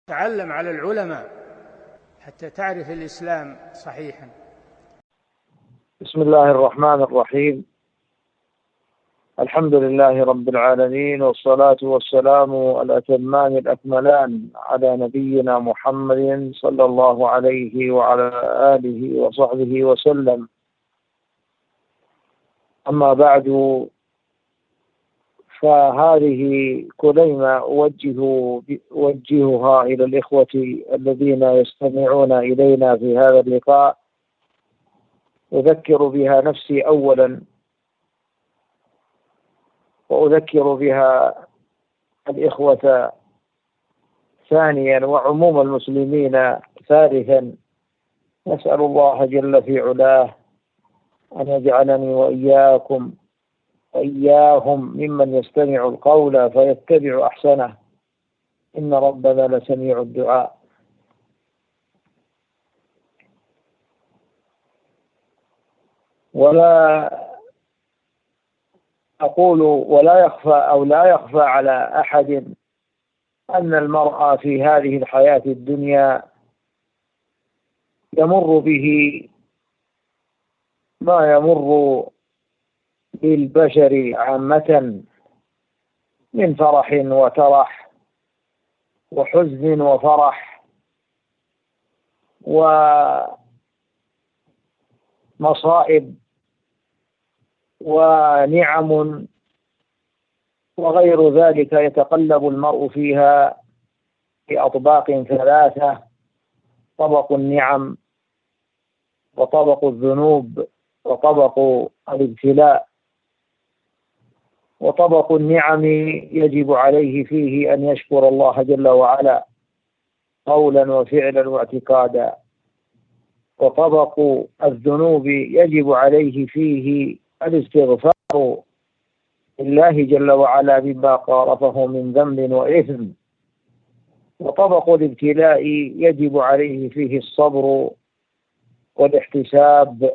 تعلم على العلماء حتى تعرف الإسلام صحيحا. بسم الله الرحمن الرحيم. الحمد لله رب العالمين، والصلاة والسلام الأتمان الأكملان على نبينا محمد صلى الله عليه وعلى آله وصحبه وسلم. أما بعد، فهذه كلمة أوجهها إلى الإخوة الذين يستمعون إلينا في هذا اللقاء، أذكر بها نفسي أولا، وأذكر بها الإخوة ثانيا، وعموم المسلمين ثالثا. نسأل الله جل في علاه أن يجعلني وإياكم وإياهم ممن يستمع القول فيتبع أحسنه، إن ربنا لسميع الدعاء. ولا أقول لا يخفى على أحد أن المرء في هذه الحياة الدنيا يمر به ما يمر بالبشر عامة من فرح وترح وحزن وفرح ومصائب ونعم وغير ذلك، يتقلب المرء فيها في أطباق ثلاثة: طبق النعم، وطبق الذنوب، وطبق الابتلاء. وطبق النعم يجب عليه فيه أن يشكر الله جل وعلا قولا وفعلا واعتقادا، وطبق الذنوب يجب عليه فيه الاستغفار لله جل وعلا مما قارفه من ذنب وإثم. وطبق الابتلاء يجب عليه فيه الصبر والاحتساب،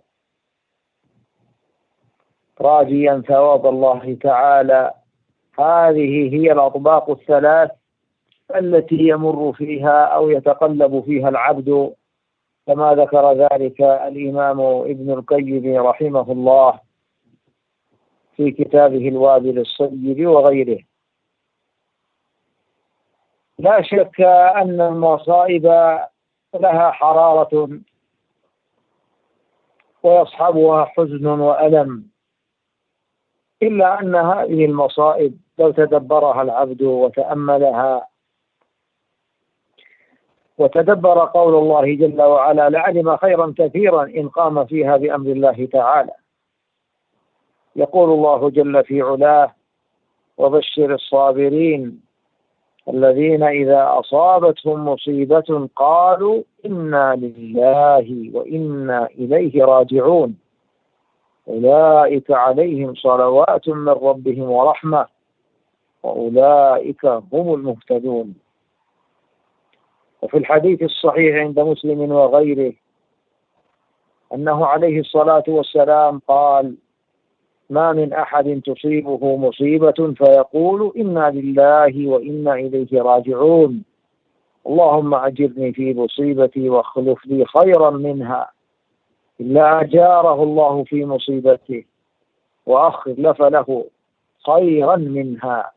راجيا ثواب الله تعالى. هذه هي الأطباق الثلاث التي يمر فيها أو يتقلب فيها العبد، كما ذكر ذلك الإمام ابن القيم رحمه الله في كتابه الوابل الصيب وغيره. لا شك أن المصائب لها حرارة ويصحبها حزن وألم، إلا أن هذه المصائب لو تدبرها العبد وتأملها وتدبر قول الله جل وعلا لعلم خيرا كثيرا إن قام فيها بأمر الله تعالى. يقول الله جل في علاه: وبشر الصابرين الذين إذا أصابتهم مصيبة قالوا إنا لله وإنا إليه راجعون أولئك عليهم صلوات من ربهم ورحمة وأولئك هم المهتدون. وفي الحديث الصحيح عند مسلم وغيره أنه عليه الصلاة والسلام قال: ما من أحد تصيبه مصيبة فيقول إنا لله وإنا إليه راجعون اللهم أجرني في مصيبتي واخلف لي خيرا منها، إلا أجاره الله في مصيبته وأخلف له خيرا منها.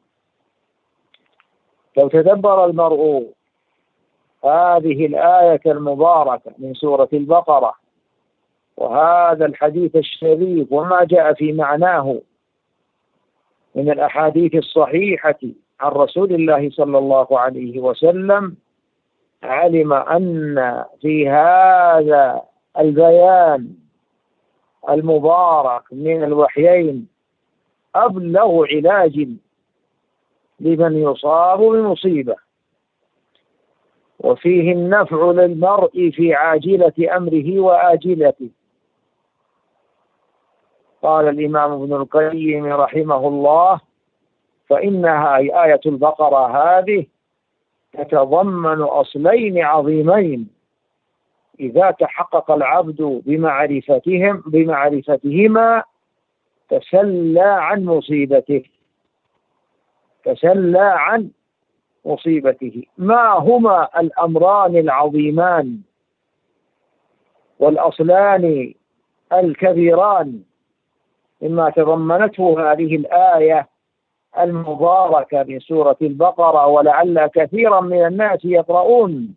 لو تدبر المرء هذه الآية المباركة من سورة البقرة وهذا الحديث الشريف وما جاء في معناه من الأحاديث الصحيحة عن رسول الله صلى الله عليه وسلم، علم أن في هذا البيان المبارك من الوحيين أبلغ علاج لمن يصاب بمصيبة، وفيه النفع للمرء في عاجلة أمره وآجلته. قال الإمام ابن القيم رحمه الله: فإنها أي آية البقرة هذه تتضمن أصلين عظيمين إذا تحقق العبد بمعرفتهما تسلى عن مصيبته، تسلى عن مصيبته. ما هما الأمران العظيمان والأصلان الكبيران مما تضمنته هذه الآية المباركة من سورة البقرة، ولعل كثيرا من الناس يقرؤون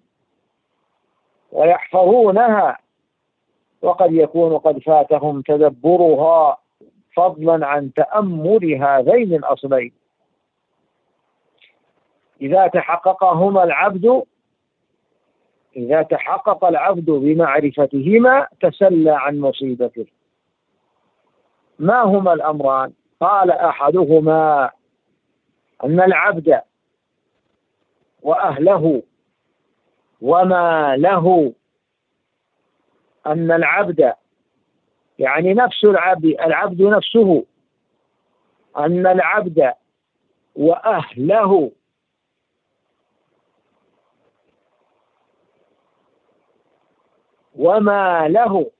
ويحفظونها وقد يكون قد فاتهم تدبرها فضلا عن تأمل هذين الأصلين. إذا تحقق العبد بمعرفتهما تسلى عن مصيبته. ما هما الأمران؟ قال أحدهما أن العبد وأهله وما له، أن العبد يعني نفس العبد نفسه، أن العبد وأهله وما له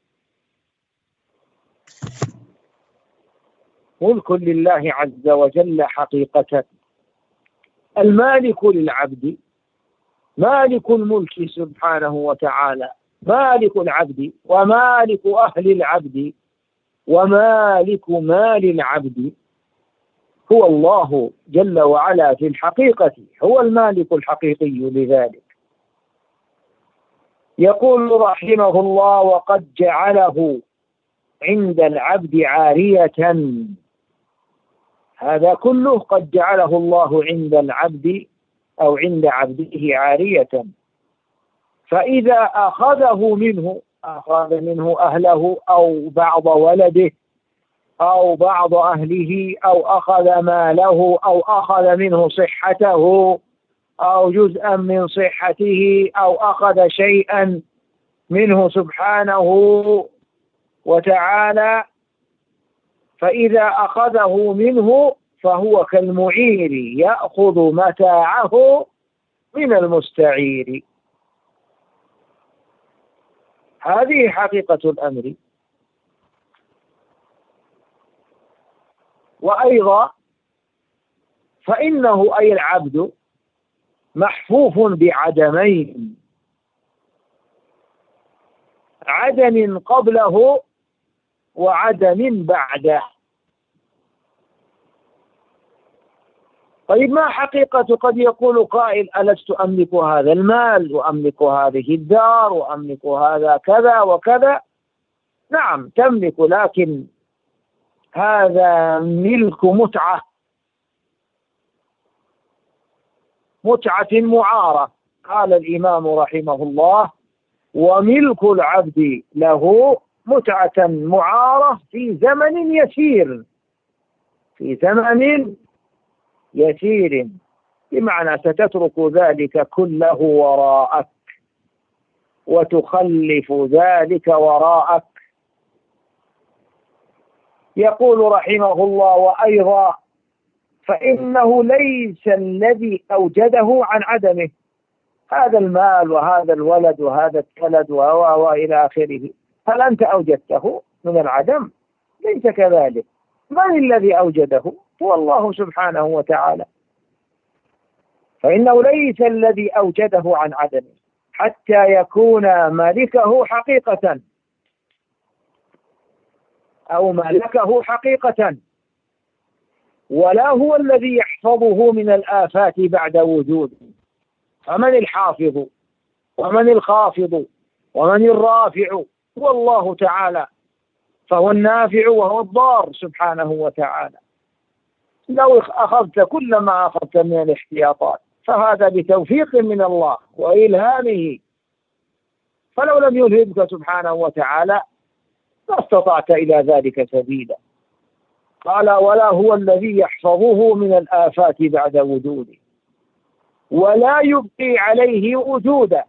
ملك لله عز وجل حقيقة. المالك للعبد مالك الملك سبحانه وتعالى، مالك العبد ومالك أهل العبد ومالك مال العبد هو الله جل وعلا في الحقيقة، هو المالك الحقيقي لذلك. يقول رحمه الله: وقد جعله عند العبد عارية. هذا كله قد جعله الله عند العبد أو عند عبده عارية، فإذا أخذ منه أهله أو بعض ولده أو بعض أهله أو أخذ ماله أو أخذ منه صحته أو جزءا من صحته أو أخذ شيئا منه سبحانه وتعالى، فإذا أخذه منه فهو كالمعير يأخذ متاعه من المستعير. هذه حقيقة الأمر. وأيضا فإنه أي العبد محفوف بعدمين: عدم قبله وعدم بعده. طيب ما حقيقة؟ قد يقول قائل: ألست أملك هذا المال وأملك هذه الدار وأملك هذا كذا وكذا؟ نعم تملك، لكن هذا ملك متعة معارة. قال الإمام رحمه الله: وملك العبد له متعة معارة في زمن يسير، بمعنى ستترك ذلك كله وراءك وتخلف ذلك وراءك. يقول رحمه الله: وأيضا فإنه ليس الذي أوجده عن عدمه. هذا المال وهذا الولد وهذا الكلد وإلى آخره، هل أنت أوجدته من العدم؟ ليس كذلك. من الذي أوجده؟ هو الله سبحانه وتعالى. فإنه ليس الذي أوجده عن عدمه حتى يكون مالكه حقيقة أو ملكه حقيقة، ولا هو الذي يحفظه من الآفات بعد وجوده. فمن الحافظ ومن الخافض ومن الرافع؟ هو الله تعالى، فهو النافع وهو الضار سبحانه وتعالى. لو أخذت كل ما أخذت من الاحتياطات فهذا بتوفيق من الله وإلهامه، فلو لم يلهمك سبحانه وتعالى ما استطعت إلى ذلك سبيلا. قال: ولا هو الذي يحفظه من الآفات بعد وجوده ولا يبقي عليه وجودا،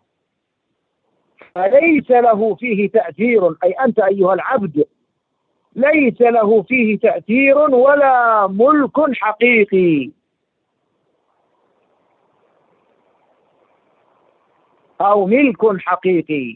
فليس له فيه تأثير. أي أنت أيها العبد ليس له فيه تأثير ولا ملك حقيقي أو ملك حقيقي.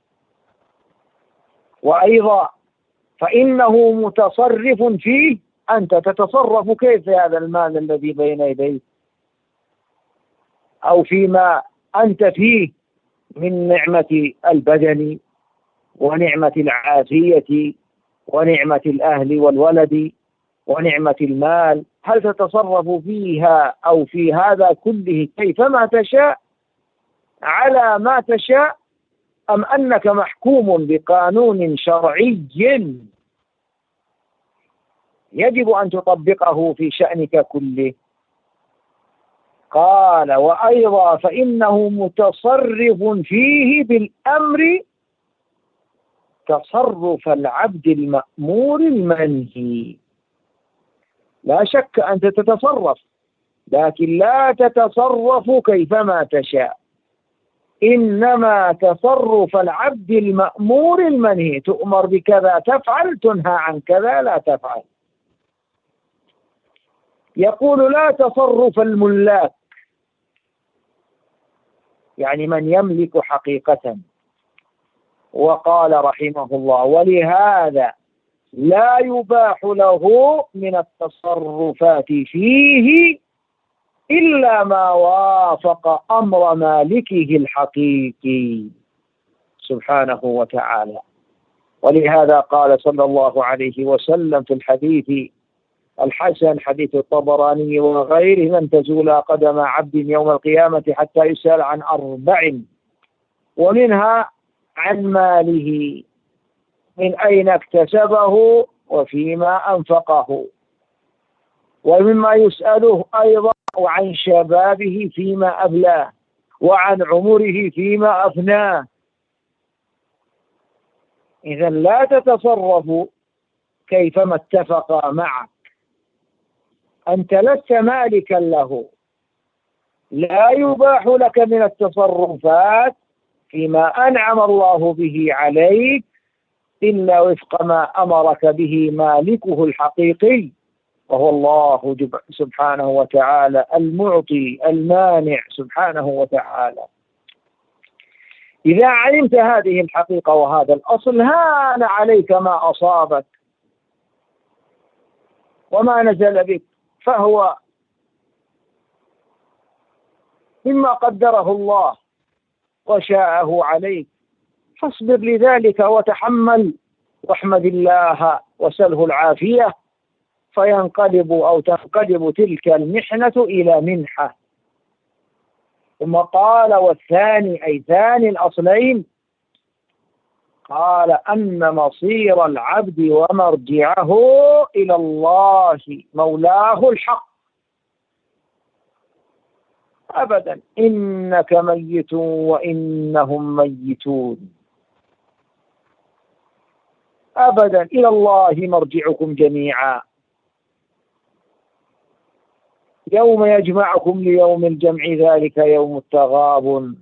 وأيضا فإنه متصرف فيه. أنت تتصرف كيف في هذا المال الذي بين يديك؟ أو فيما أنت فيه من نعمة البدن ونعمة العافية ونعمة الأهل والولد ونعمة المال، هل تتصرف فيها أو في هذا كله كيفما تشاء على ما تشاء، أم أنك محكوم بقانون شرعي يجب أن تطبقه في شأنك كله؟ قال: وأيضا فإنه متصرف فيه بالأمر تصرف العبد المأمور المنهي. لا شك أنت تتصرف، لكن لا تتصرف كيفما تشاء، إنما تصرف العبد المأمور المنهي، تؤمر بكذا تفعل، تنهى عن كذا لا تفعل. يقول: لا تصرف الملاك، يعني من يملك حقيقة. وقال رحمه الله: ولهذا لا يباح له من التصرفات فيه إلا ما وافق أمر مالكه الحقيقي سبحانه وتعالى. ولهذا قال صلى الله عليه وسلم في الحديث الحسن، حديث الطبراني وغيره: من تزول قدم عبد يوم القيامة حتى يسأل عن 4، ومنها عن ماله، من أين اكتسبه وفيما أنفقه، ومما يسأله أيضا وعن شبابه فيما أبلاه، وعن عمره فيما أفناه. إذا لا تتصرف كيفما اتفق معك، أنت لست مالكا له، لا يباح لك من التصرفات فيما أنعم الله به عليك إلا وفق ما أمرك به مالكه الحقيقي، وهو الله سبحانه وتعالى المعطي المانع سبحانه وتعالى. إذا علمت هذه الحقيقة وهذا الأصل، هان عليك ما أصابك وما نزل بك، فهو مما قدره الله وشاءه عليك، فاصبر لذلك وتحمل واحمد الله وسله العافية، فينقلب أو تنقلب تلك المحنة إلى منحة. ثم قال: والثاني، أي ثاني الأصلين، قال: أن مصير العبد ومرجعه إلى الله مولاه الحق. أبدا، إنك ميت وإنهم ميتون، أبدا، إلى الله مرجعكم جميعا، يوم يجمعكم ليوم الجمع ذلك يوم التغابن.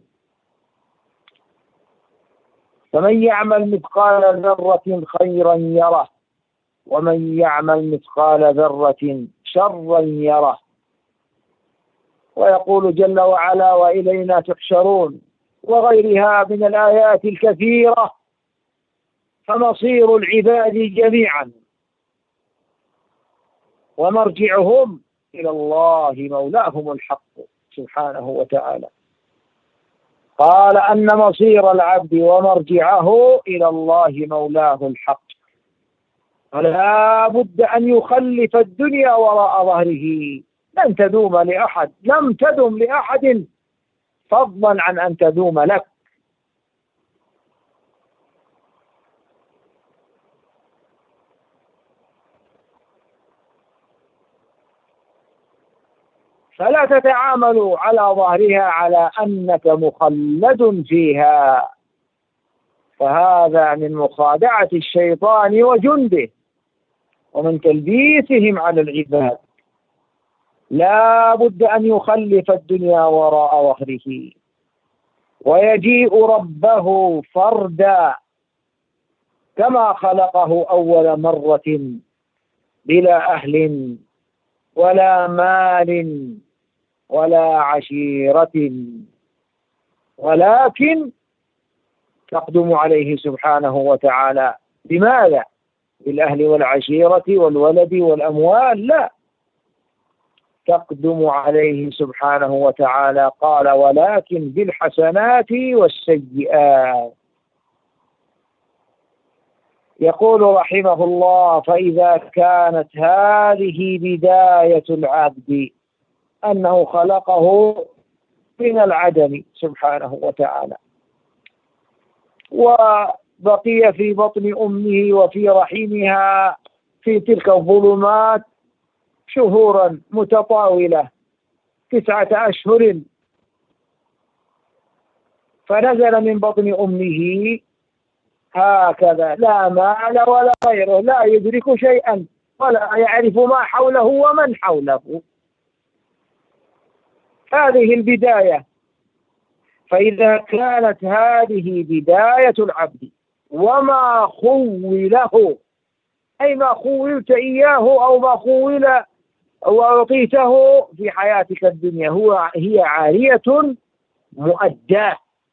فمن يعمل مثقال ذرة خيرا يره، ومن يعمل مثقال ذرة شرا يره. ويقول جل وعلا: وإلينا تحشرون، وغيرها من الآيات الكثيرة. فمصير العباد جميعا ومرجعهم إلى الله مولاهم الحق سبحانه وتعالى. قال: أن مصير العبد ومرجعه إلى الله مولاه الحق، فلا بد أن يخلف الدنيا وراء ظهره. لن تدوم لأحد، لم تدم لأحد، فضلا عن أن تدوم لك. فلا تتعاملوا على ظهرها على أنك مخلد فيها، فهذا من مخادعة الشيطان وجنده ومن تلبيسهم على العباد. لا بد أن يخلف الدنيا وراء ظهره، ويجيء ربه فردا كما خلقه أول مرة، بلا أهل ولا مال ولا عشيرة، ولكن تقدم عليه سبحانه وتعالى. بماذا؟ بالأهل والعشيرة والولد والأموال؟ لا، تقدم عليه سبحانه وتعالى. قال: ولكن بالحسنات والسيئات. يقول رحمه الله: فإذا كانت هذه بداية العبد أنه خلقه من العدم سبحانه وتعالى، وبقي في بطن أمه وفي رحمها في تلك الظلمات شهورا متطاولة 9 أشهر، فنزل من بطن أمه هكذا لا مال ولا غيره، لا يدرك شيئا ولا يعرف ما حوله ومن حوله. هذه البداية. فإذا كانت هذه بداية العبد وما خوله، أي ما خولت إياه أو ما خول وأعطيته في حياتك الدنيا، هي عارية مؤداة،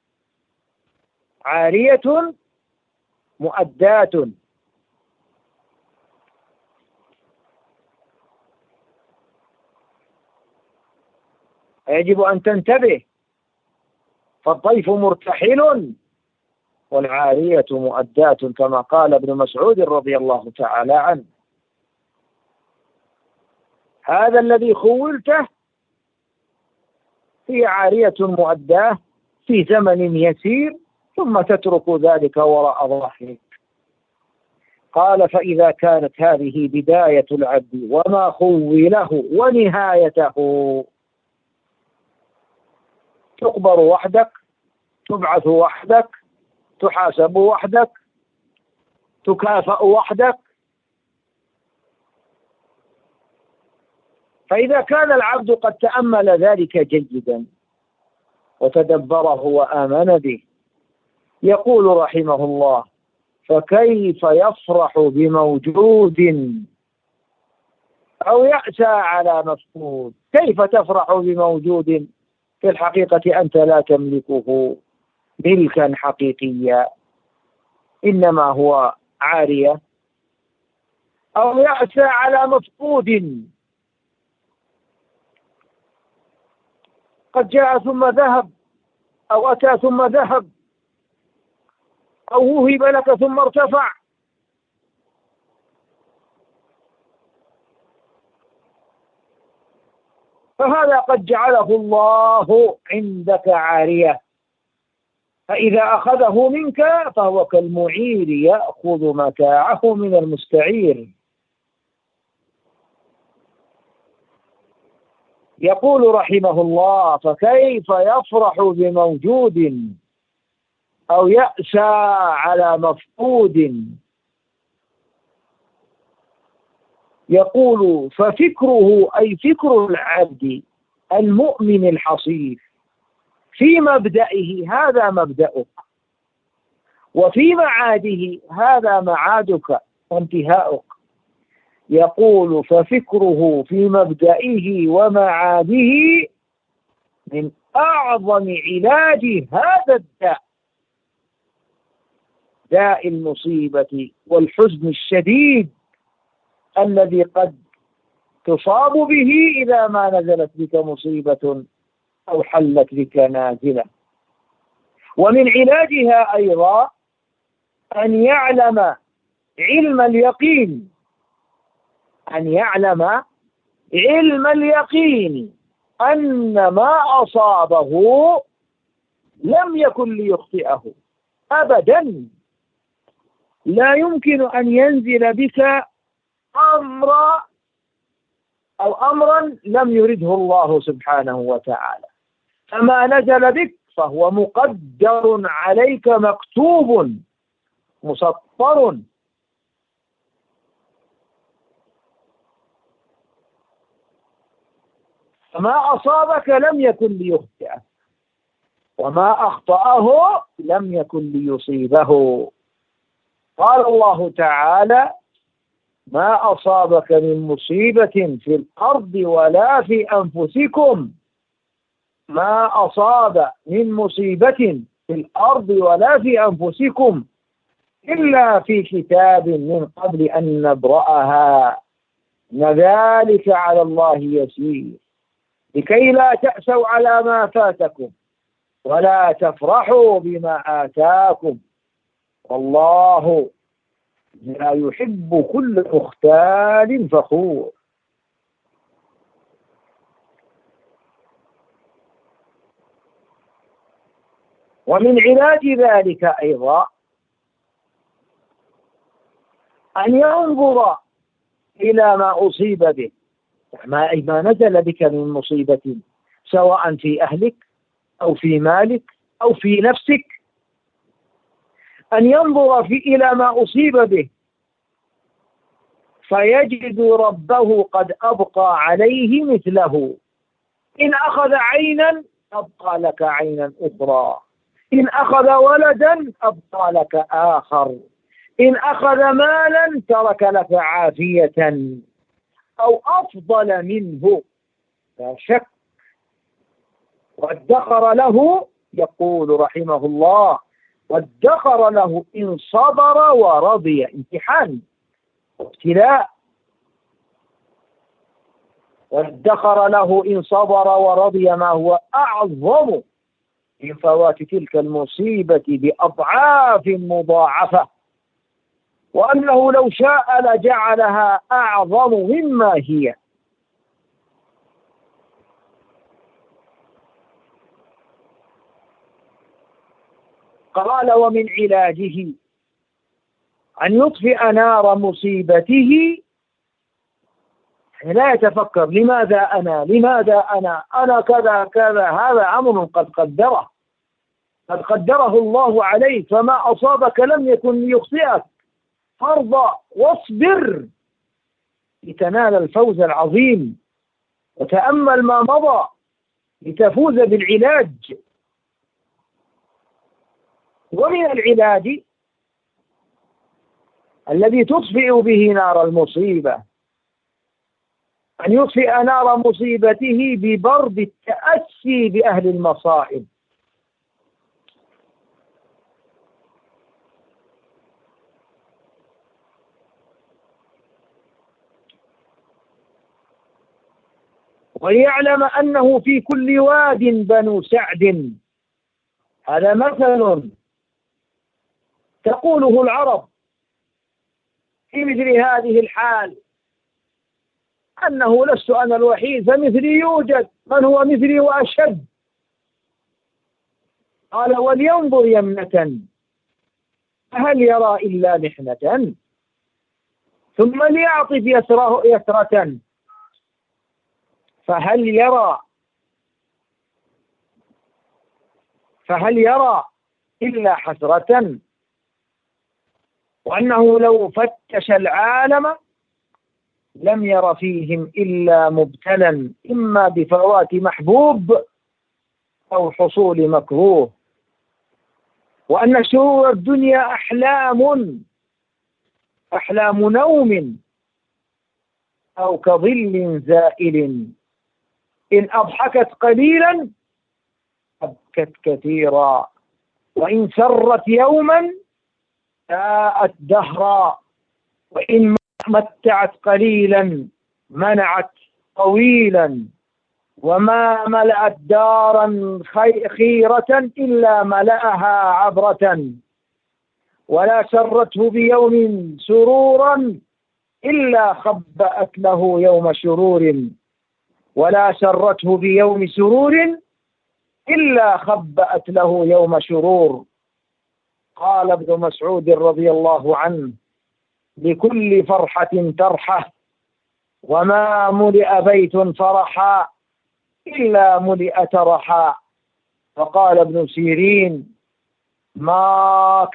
عارية مؤداة. يجب أن تنتبه، فالضيف مرتحل والعارية مؤداة، كما قال ابن مسعود رضي الله تعالى عنه: هذا الذي خولته هي عارية مؤداة في زمن يسير، ثم تترك ذلك وراء ظهرك. قال: فإذا كانت هذه بداية العبد وما خوله ونهايته، تقبر وحدك، تبعث وحدك، تحاسب وحدك، تكافأ وحدك. فإذا كان العبد قد تأمل ذلك جيدا وتدبره وآمن به، يقول رحمه الله: فكيف يفرح بموجود أو يأسى على مفقود؟ كيف تفرح بموجود في الحقيقة أنت لا تملكه ملكا حقيقيا، إنما هو عارية؟ أو يأسى على مفقود قد جاء ثم ذهب، أو أتى ثم ذهب، أو وهب لك ثم ارتفع. فهذا قد جعله الله عندك عارية، فإذا أخذه منك فهو كالمعير يأخذ متاعه من المستعير. يقول رحمه الله: فكيف يفرح بموجود أو يأسى على مفقود؟ يقول: ففكره، أي فكر العبد المؤمن الحصيف، في مبدئه هذا مبدأك، وفي معاده هذا معادك وانتهاؤك. يقول: ففكره في مبدئه ومعاده من أعظم علاج هذا الداء، داء المصيبة والحزن الشديد الذي قد تصاب به إذا ما نزلت بك مصيبة أو حلت بك نازلة. ومن علاجها أيضا أن يعلم علم اليقين، أن يعلم علم اليقين أن ما أصابه لم يكن ليخطئه أبدا. لا يمكن أن ينزل بك أمرا لم يرده الله سبحانه وتعالى، فما نزل بك فهو مقدر عليك، مكتوب مسطر. فما أصابك لم يكن ليخطئه، وما أخطأه لم يكن ليصيبه. قال الله تعالى: ما أصابك من مصيبة في الأرض ولا في أنفسكم، ما أصاب من مصيبة في الأرض ولا في أنفسكم إلا في كتاب من قبل أن نبرأها، إن ذلك على الله يسير. لكي لا تأسوا على ما فاتكم ولا تفرحوا بما آتاكم والله لا يحب كل مختال فخور. ومن علاج ذلك أيضا أن ينظر إلى ما أصيب به، ما نزل بك من مصيبة سواء في أهلك أو في مالك أو في نفسك، أن ينظر إلى ما أصيب به فيجد ربه قد أبقى عليه مثله. إن أخذ عينا أبقى لك عينا أخرى، إن أخذ ولدا أبقى لك آخر، إن أخذ مالا ترك لك عافية أو أفضل منه لا شك. وادخر له، يقول رحمه الله، وادخر له إن صبر ورضي، امتحان ابتلاء، وادخر له إن صبر ورضي ما هو أعظم من فوات تلك المصيبة بأضعاف مضاعفة، وأنه لو شاء لجعلها أعظم مما هي. قال ومن علاجه أن يطفئ نار مصيبته، لا يتفكر لماذا أنا كذا كذا، هذا أمر قد قدره الله عليك، فما أصابك لم يكن ليخطئك، فارضى واصبر لتنال الفوز العظيم، وتأمل ما مضى لتفوز بالعلاج. ومن العلاج الذي تطفئ به نار المصيبة أن يطفئ نار مصيبته ببرد التأسي بأهل المصائب. وليعلم أنه في كل واد بنو سعد، هذا مثل تقوله العرب في مثل هذه الحال، أنه لست أنا الوحيد فمثلي يوجد من هو مثلي وأشد. قال ولينظر يمنة فهل يرى إلا محنة، ثم ليعطف يسرة فهل يرى إلا حسرة، وأنه لو فتش العالم لم ير فيهم إلا مبتلا إما بفوات محبوب أو حصول مكروه، وأن شرور الدنيا أحلام نوم أو كظل زائل، إن أضحكت قليلا أبكت كثيرا، وإن سرت يوما ساءت دهرا، وإن متعت قليلا منعت طويلا، وما ملأت دارا خيرة إلا ملأها عبرة، ولا سرته بيوم سرورا إلا خبأت له يوم شرور، ولا سرته بيوم سرور إلا خبأت له يوم شرور. قال ابن مسعود رضي الله عنه لكل فرحة ترحة، وما ملئ بيت فرحا إلا ملئ ترحا. فقال ابن سيرين ما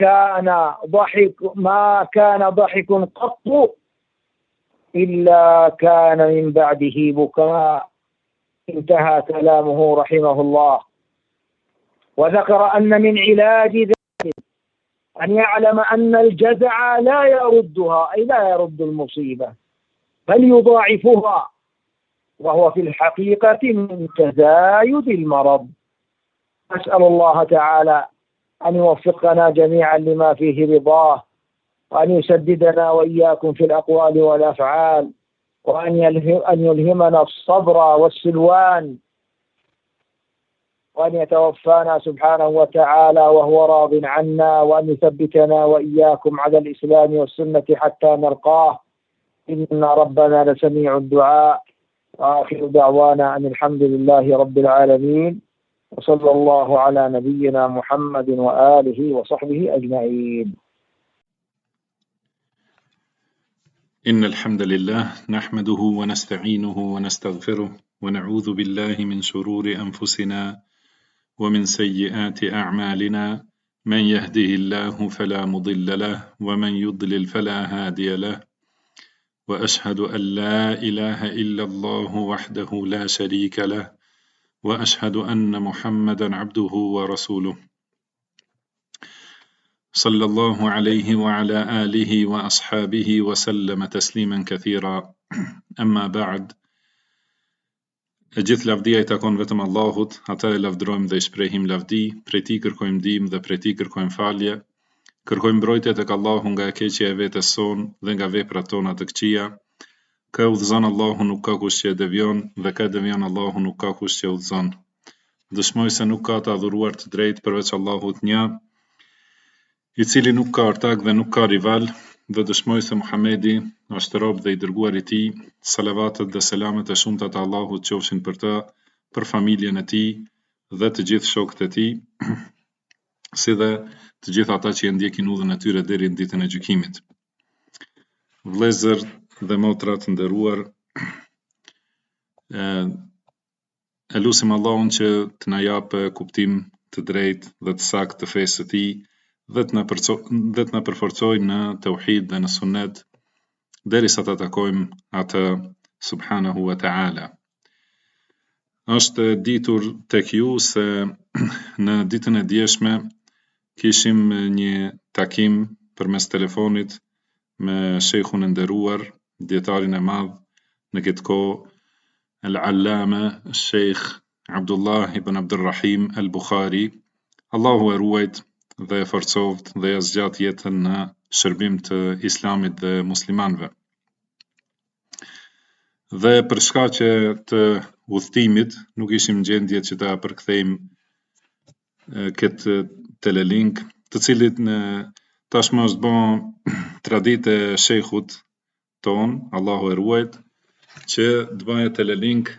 كان ضحك قط إلا كان من بعده بكاء. انتهى كلامه رحمه الله. وذكر أن من علاج ذلك أن يعلم أن الجزع لا يردها، أي لا يرد المصيبة بل يضاعفها، وهو في الحقيقة من تزايد المرض. أسأل الله تعالى أن يوفقنا جميعا لما فيه رضاه، وأن يسددنا وإياكم في الأقوال والأفعال، وأن يلهمنا الصبر والسلوان وأن يتوفانا سبحانه وتعالى وهو راض عنا، وأن يثبتنا وإياكم على الإسلام والسنة حتى نلقاه، إن ربنا لسميع الدعاء. وآخر دعوانا أن الحمد لله رب العالمين، وصلى الله على نبينا محمد وآله وصحبه أجمعين. إن الحمد لله نحمده ونستعينه ونستغفره ونعوذ بالله من شرور أنفسنا ومن سيئات أعمالنا، من يهده الله فلا مضل له ومن يضلل فلا هادي له، وأشهد أن لا إله إلا الله وحده لا شريك له، وأشهد أن محمدا عبده ورسوله، صلى الله عليه وعلى آله وأصحابه وسلم تسليما كثيرا. أما بعد، gjithë lavdia I takon vetëm Allahut, ata e lavdrojmë dhe I shprehim lavdi, prej Tij kërkojmë ndihmë dhe prej Tij kërkojmë falje. Kërkojmë mbrojtje tek Allahu nga e keqja e vetes sonë dhe nga veprat tona të këqija. Ka udhëzon Allahu nuk ka kush që e devion, dhe ka devion Allahu nuk ka kush që udhëzon. Dëshmoj se nuk ka të adhuruar të drejtë përveç Allahut një, I cili nuk ka ortak dhe nuk ka rival, dhe dëshmoj se Muhamedi është rob dhe I dërguar I Tij. Salavatet dhe selamet e shumta të Allahut qofshin për të, për familjen e tij dhe të gjithë shokët e tij, si dhe të gjithë ata që e ndjekin udhën e tyre deri në ditën e gjykimit. Vëllezër dhe motra të nderuar, e lutim Allahun që të na japë kuptim të drejtë dhe të saktë të fesë së Tij, dhe të na përforcojë në tauhid dhe në sunet, derisa ta takojmë atë subhanahu wa ta'ala. Është ditur tek ju se në ditën e djeshme kishim një takim përmes telefonit me shejkhun e nderuar, dietarin e madh në këtë kohë, al-Allama Sheikh Abdullah ibn Abdurrahim al-Bukhari. Allahu e ruajt dhe e forcoft dhe e zgjat jetën në shërbim të Islamit dhe muslimanëve. Dhe për shkaqe të udhëtimit nuk ishim në gjendje që ta përkthejmë këtë telelink, të cilit tashmë është bën traditë e shejkhut ton, Allahu e ruajt, që të bëjë telelink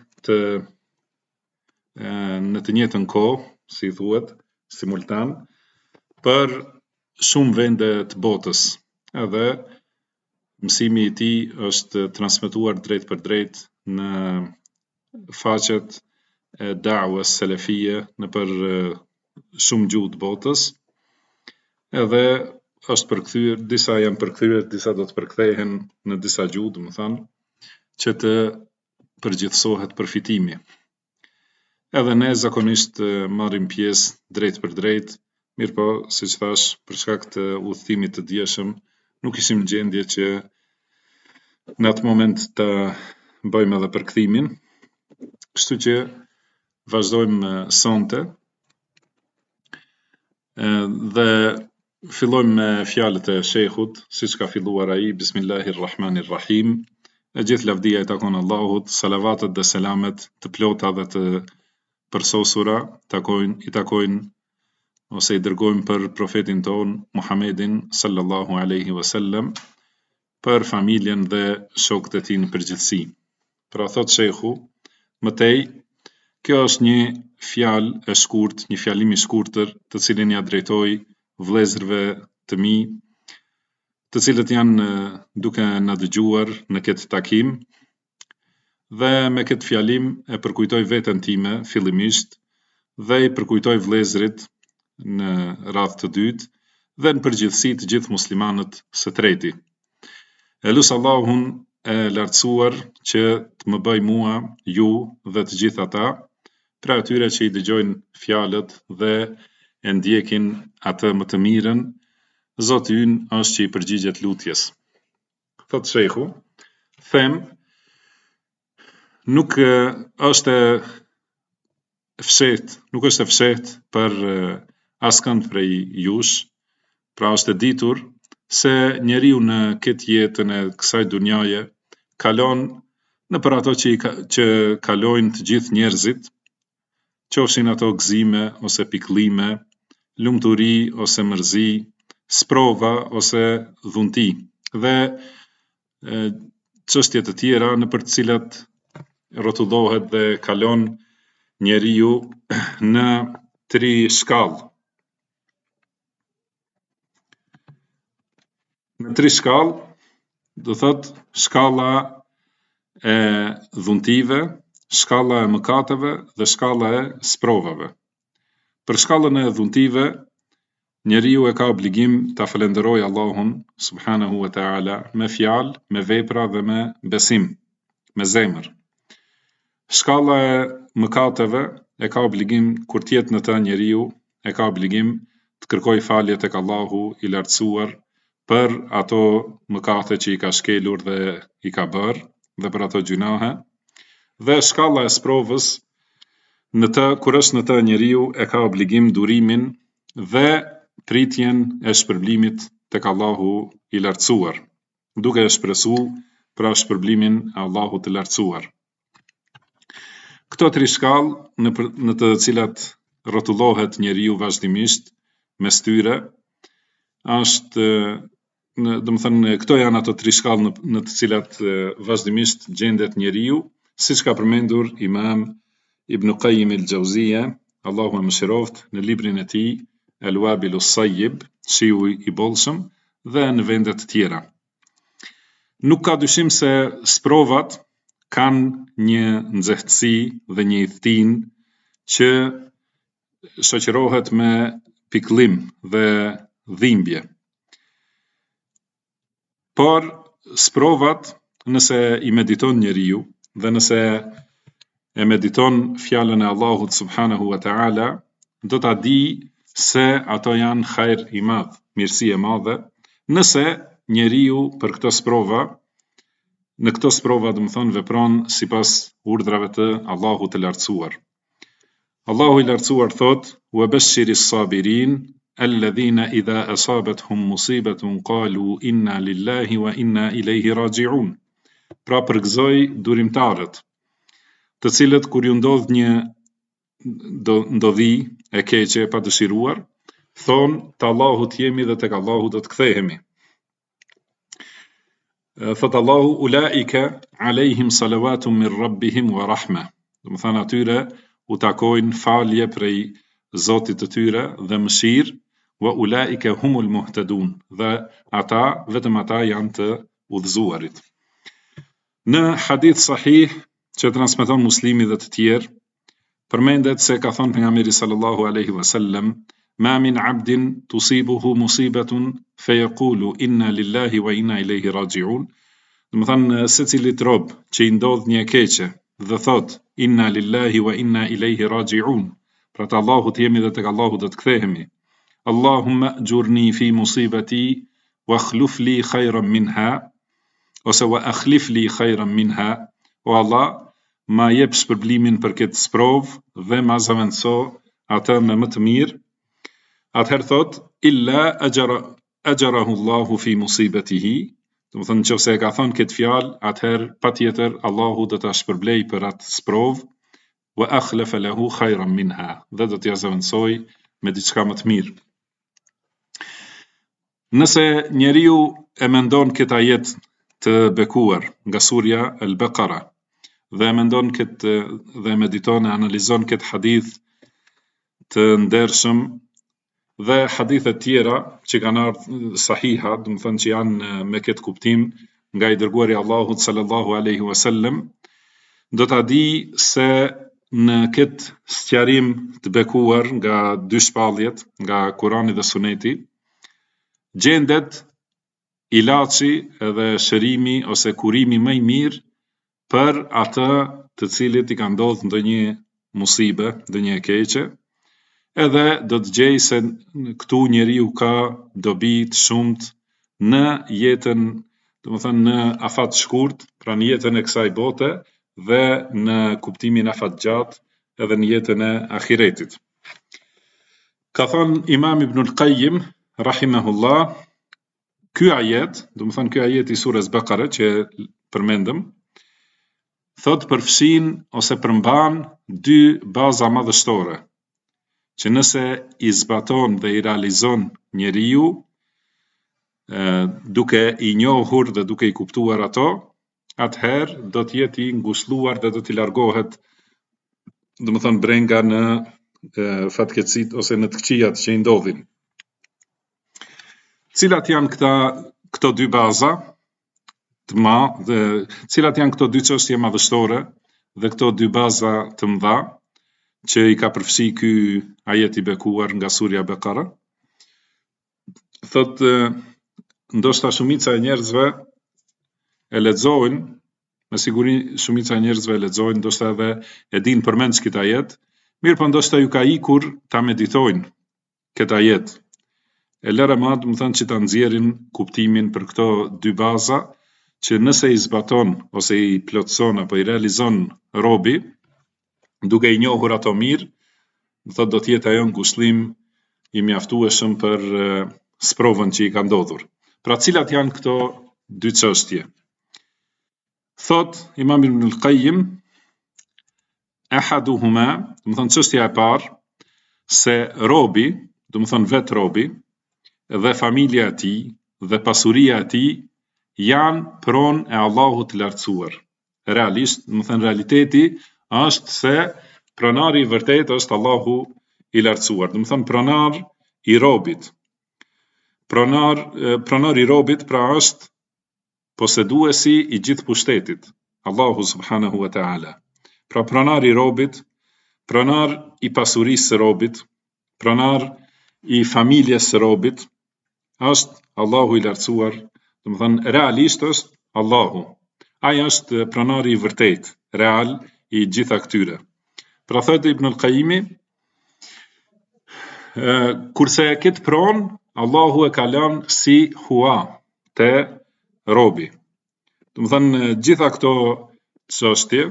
në të njëjtën kohë, si thuhet, simultan, për shumë vende të botës. Edhe mësimi I tij është transmetuar drejt për drejt në faqet e da'wes selefie në për shumë gjuhë të botës. Edhe është përkthyer, disa janë përkthyer, disa do të përkthehen në disa gjuhë, domethënë, që të përgjithësohet përfitimi. Edhe ne zakonisht marrim pjesë drejt për drejt, mirë po, siç thash, për shkak të udhëtimit të djeshëm, nuk ishim në gjendje që në atë moment të bëjmë edhe përkthimin, kështu që vazhdojmë sonte dhe fillojmë me fjalët e shejkhut, siç ka filluar ai, Bismillahirrahmanirrahim. E gjithë lavdia I takon Allahut, salavatet dhe selamet të plota dhe të përsosura I takojnë ose I dërgojmë për profetin ton, Muhammedin sallallahu alaihi wasallam, për familjen dhe shokët e tij në përgjithësi. Pra thot shejhu, mëtej, kjo është një fjalë e shkurt, një fjalim I shkurtër, të cilin ja drejtoj vëllezërve të mi, të cilët janë duke na dëgjuar në këtë takim, dhe me këtë fjalim e përkujtoj veten time fillimisht dhe I përkujtoj vëllezërit në radhë të dytë dhe në përgjithësi të gjithë muslimanët së treti. E lut Allahun e lartësuar që të më bëj mua, ju dhe të gjithë ata, pra atyre që I dëgjojnë fjalët dhe e ndjekin atë më të mirën, Zoti ynë është që I përgjigjet lutjes. Thot shejhu, them, nuk është e fshehtë për askënd prej jush, pra është e ditur se njeriu në këtë jetën e kësaj dunjaje kalon në për ato që kalojnë të gjithë njerëzit, qofshin ato gëzime ose pikëllime, lumturi ose mërzi, sprova ose dhunti dhe çështje të tjera nëpër të cilat rrotullohet dhe kalon njeriu në 3 shkallë. Në 3 shkallë, do thot shkalla e dhuntive, shkalla e mëkateve dhe shkalla e sprovave. Për shkallën e dhuntive, njeriu e ka obligim ta falenderojë Allahun subhanahu wa taala me fjalë, me vepra dhe me besim, me zemër. Shkalla e mëkateve e ka obligim kur tjetë në të njeriu e ka obligim të kërkoj falje tek Allahu i lartësuar për ato mëkate që i ka shkelur dhe i ka bërë dhe për ato gjunahe. Dhe shkalla e sprovës në të kur është në të njeriu e ka obligim durimin dhe pritjen e shpërblimit tek Allahu i lartësuar, duke e shpresu pra shpërblimin e Allahut të lartësuar. Këto 3 shkallë në të cilat rrotullohet njeriu vazhdimisht mes tyre është, domethënë këto janë ato 3 shkallë në të cilat vazhdimisht gjendet njeriu, siç ka përmendur Imam Ibn Qayyim al-Jauziyja, Allahu e mëshiroft, në librin e tij El-Wabil as-Sayyib, shiu i bollshëm, dhe në vende të tjera. Nuk ka dyshim se sprovat kanë një nxehtësi dhe një idhtinë që shoqërohet me pikëllim dhe dhimbje. Por sprovat, nëse i mediton njeriu dhe nëse e mediton fjalën e Allahut subhanahu wa taala, do ta di se ato janë hajr i madh, mirësi e madhe, nëse njeriu për këto sprova, në këto sprova domethënë vepron sipas urdhrave të Allahut të lartësuar. Allahu i lartësuar thot: "Wa bashiris sabirin alladhina idha asabathum musibatun qalu inna lillahi wa inna ilayhi raji'un." Pra përgëzoj durimtarët, të cilët kur ju ndodh një ndodhi e keqe e padëshiruar, thonë te Allahut jemi dhe tek Allahu do të kthehemi. Thot Allahu: "Ulaika alejhim salawatun min rabbihim wa rahma." Domethënë atyre u takojnë falje prej Zotit të tyre dhe mëshirë, wa ulaika humul muhtadun, dhe ata, vetëm ata janë të udhëzuarit. Në hadith sahih që transmeton Muslimi dhe të tjerë, përmendet se ka thënë pejgamberi sallallahu alaihi wasallam: "Ma min 'abdin tusibuhu musibatun fayaqulu inna lillahi wa inna ilayhi raji'un." Domethënë secilit rob që i ndodh një e keqe dhe thot inna lillahi wa inna ilayhi raji'un, pra te Allahut jemi dhe tek Allahu do të kthehemi. Allahumma ajurni fi musibati wa akhlif li khayran minha, ose wa akhlif li khayran minha, o Allah, ma jep shpërblimin për këtë sprov dhe ma zavendëso atë me më të mirë. Atëherë thot illa ajarahu Allahu fi musibatihi, domethënë nëse e ka thënë këtë fjalë, atëherë patjetër Allahu do ta shpërblej për atë sprov, wa akhlafa lahu khayran minha, dhe do t'ia zavendësoj me diçka më të mirë. Nëse njeriu e mendon këtë ajet të bekuar nga surja Al-Baqara dhe e mendon këtë dhe mediton e analizon këtë hadith të ndershëm dhe hadithe tjera që kanë ardhur sahiha, domethënë që janë me këtë kuptim nga i dërguari Allahut sallallahu alaihi wasallam, do ta di se në këtë sqarim të bekuar nga 2 shpalljet, nga Kurani dhe Suneti, gjendet ilaçi edhe shërimi ose kurimi më i mirë për atë të cilit i ka ndodhur ndonjë musibe, ndonjë e keqe, edhe do të gjej se këtu njeriu ka dobi të shumt në jetën, domethënë në afat shkurt, pra në jetën e kësaj bote dhe në kuptimin afat gjatë edhe në jetën e ahiretit. Ka thënë Imam Ibn al-Qayyim rahimahullah, ky ajet, domethënë ky ajet i surës Baqara që përmendëm, thot përfshin ose përmban dy baza madhështore, që nëse i zbaton dhe i realizon njeriu, duke i njohur dhe duke i kuptuar ato, atëherë do të jetë i ngushëlluar dhe do t'i largohet, domethënë brenga në fatkeqësitë ose në të këqijat që i ndodhin. Cilat janë këto dy baza cilat janë këto dy çështje madhështore dhe këto dy baza të mëdha që i ka përfshi ky ajet i bekuar nga surja Bekara? Thot, ndoshta shumica e njerëzve e lexojnë, me siguri shumica e njerëzve e lexojnë, ndoshta edhe e dinë përmend këtë ajet, mirë po ndoshta ju ka ikur ta meditojnë këtë ajet. E lëre madh, më thënë që ta nxjerrin kuptimin për këto dy baza, që nëse i zbaton ose i plotëson apo i realizon robi, duke i njohur ato mirë, më thot do të jetë ajo ngushëllim i mjaftueshëm për sprovën që i ka ndodhur. Pra cilat janë këto dy çështje? Thot Imam Ibn al-Qayyim, ahaduhuma, më thënë çështja e parë, se robi, do më thënë vetë robi, dhe familja e tij dhe pasuria e tij janë pronë e Allahut të lartësuar. Realisht, do të thënë realiteti është se pronari i vërtet është Allahu i lartësuar. Do të thënë pronar i robit. Pronar i robit pra është poseduesi i gjithë pushtetit, Allahu subhanahu wa ta'ala. Pra pronar i robit, pronar i pasurisë së robit, pronar i familjes së robit, është Allahu i lartësuar, do të thënë realisht është Allahu. Ai është pronari i vërtet, real i gjitha këtyre. Pra thotë Ibn al-Qayyimi, kurse këtë pronë Allahu e ka lënë si hua te robi. Do të thënë gjitha këto çështje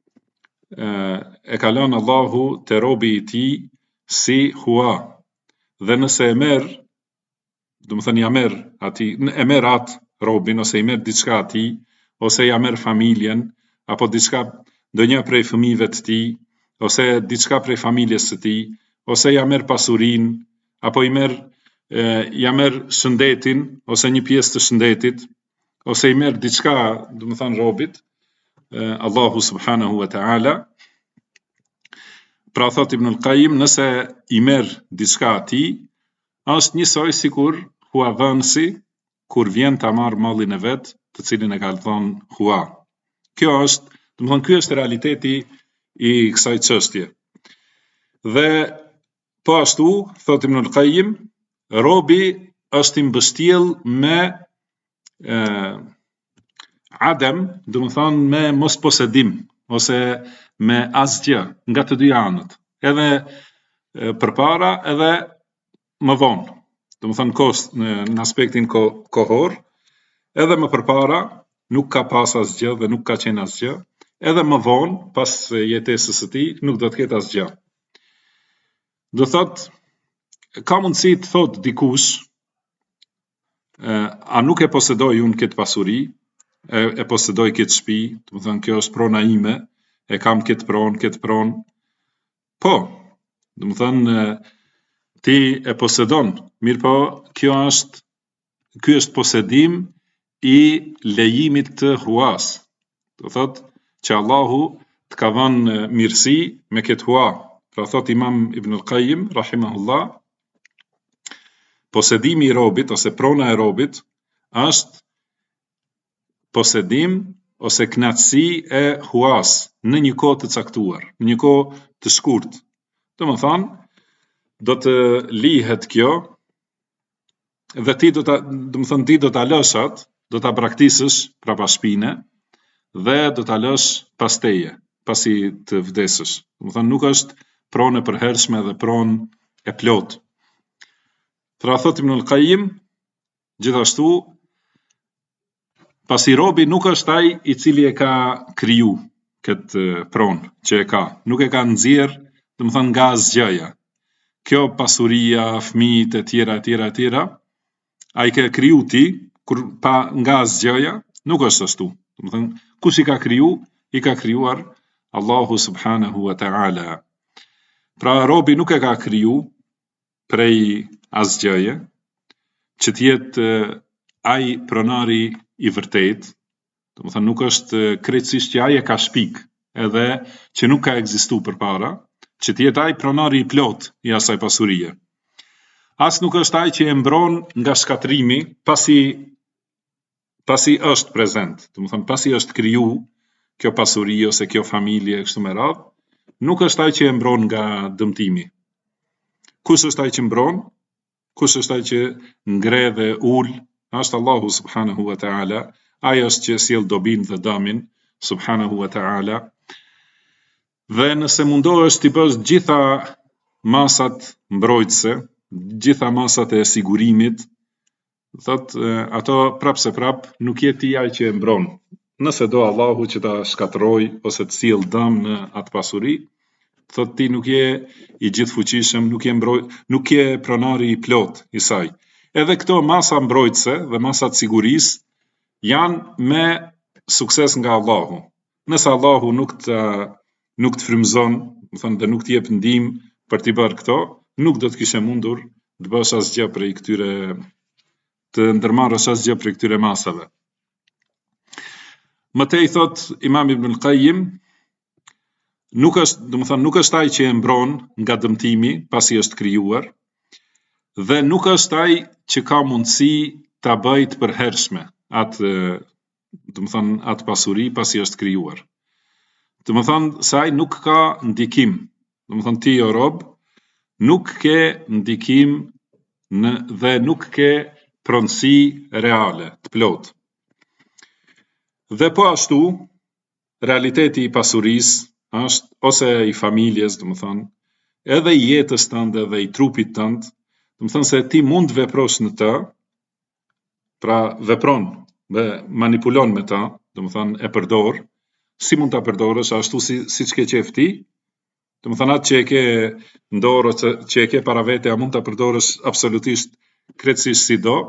e ka lënë Allahu te robi i tij si hua. Dhe nëse e merr, do të thënë ja merr atij, e merr atë robin ose i merr diçka atij, ose ja merr familjen, apo diçka ndonjë prej fëmijëve të tij, ose diçka prej familjes së tij, ose ja merr pasurinë, apo ja merr shëndetin ose një pjesë të shëndetit, ose i merr diçka, do të thënë robit, Allahu subhanahu wa ta'ala. Pra thot Ibn al-Qayyim, nëse i merr diçka atij, është njësoj sikur huavënësi kur vjen ta marr mallin e vet, të cilin e ka dhënë hua. Kjo është, do të thënë ky është realiteti i kësaj çështje. Dhe po ashtu, thot Ibn al-Qayyim, robi është i mbështjell me adem, do të thënë me mosposedim ose me asgjë nga të dy anët, edhe përpara edhe më vonë. Do të thënë në aspektin kohor, edhe më përpara nuk ka pas asgjë dhe nuk ka qenë asgjë, edhe më vonë pas jetesës së tij nuk do të ketë asgjë. Do thot, ka mundësi të thot dikush, a nuk e posedoj unë këtë pasuri, e posedoj këtë shtëpi, do të thënë kjo është prona ime, e kam këtë pronë. Po, do të thënë ti e posedon, mirë po ky është posedim i lejimit të huas. Do thot që Allahu të ka dhënë mirësi me këtë hua. Pra thot Imam Ibn al-Qayyim rahimahullah, posedimi i robit ose prona e robit është posedim ose kënaqësi e huas në një kohë të caktuar, në një kohë të shkurtë. Do të thënë, do të lihet kjo dhe ti do ta lësh atë, do ta braktisësh prapa shpine dhe do ta lësh pas teje, pasi të vdesësh. Do të thënë nuk është pronë e përhershme dhe pronë e plot. Pra thot Ibn al-Qayyim, gjithashtu, pasi robi nuk është ai i cili e ka kriju këtë pronë që e ka, nuk e ka nxjerr, do të thënë nga asgjëja. Kjo pasuria, fëmijët e tjera, ai ka kriju ti, kur pa nga asgjëja, nuk është ashtu. Do të thënë, kush i ka kriju? i ka krijuar Allahu subhanahu wa ta'ala. Pra robi nuk e ka kriju prej asgjëje, që t'jetë ai pronari i vërtet, domethënë nuk është krejtësisht që ai e ka shpik, edhe që nuk ka ekzistu përpara, që t'jetë ai pronari i plot i asaj pasurie. As nuk është ai që e mbron nga shkatrimi pasi është prezent, domethënë pasi është kriju kjo pasuri ose kjo familje kështu me radhë, nuk është ai që e mbron nga dëmtimi. Kush është ai që mbron? Kush është ai që ngre dhe ul? Është Allahu subhanahu wa ta'ala, ai është që sjell dobin dhe dëmin subhanahu wa ta'ala. Dhe nëse mundohesh t'i bësh gjitha masat mbrojtëse, gjitha masat e sigurimit, thot ato prap se prap nuk je ti ai që e mbron. Nëse do Allahu që ta shkatroj ose të sjell dëm në atë pasuri, thot ti nuk je i gjithfuqishëm, nuk je pronari i plot i saj. Edhe këto masa mbrojtëse dhe masat sigurisë janë me sukses nga Allahu. Nëse Allahu nuk të frymëzon, më thënë dhe nuk të jep ndihmë për t'i bërë këto, nuk do të kishe mundur të bësh asgjë prej këtyre, të ndërmarrësh asgjë prej këtyre masave. Mëtej thot Imam Ibn al-Qayyim, nuk është ai që e mbron nga dëmtimi pasi është krijuar, dhe nuk është ai që ka mundësi ta bëjë të përhershme atë pasuri pasi është krijuar. Se ai nuk ka ndikim. Ti o rob, nuk ke ndikim dhe nuk ke pronësi reale, të plot. Dhe po ashtu, realiteti i pasurisë është, ose i familjes, edhe i jetës tënde dhe i trupit tënd, se ti mund veprosh në të, pra vepron dhe manipulon me ta, e përdor, si mund ta përdorësh ashtu siç ke qef ti, atë që e ke në dorë ose që e ke para vete, a mund ta përdorësh absolutisht krejtësisht si do.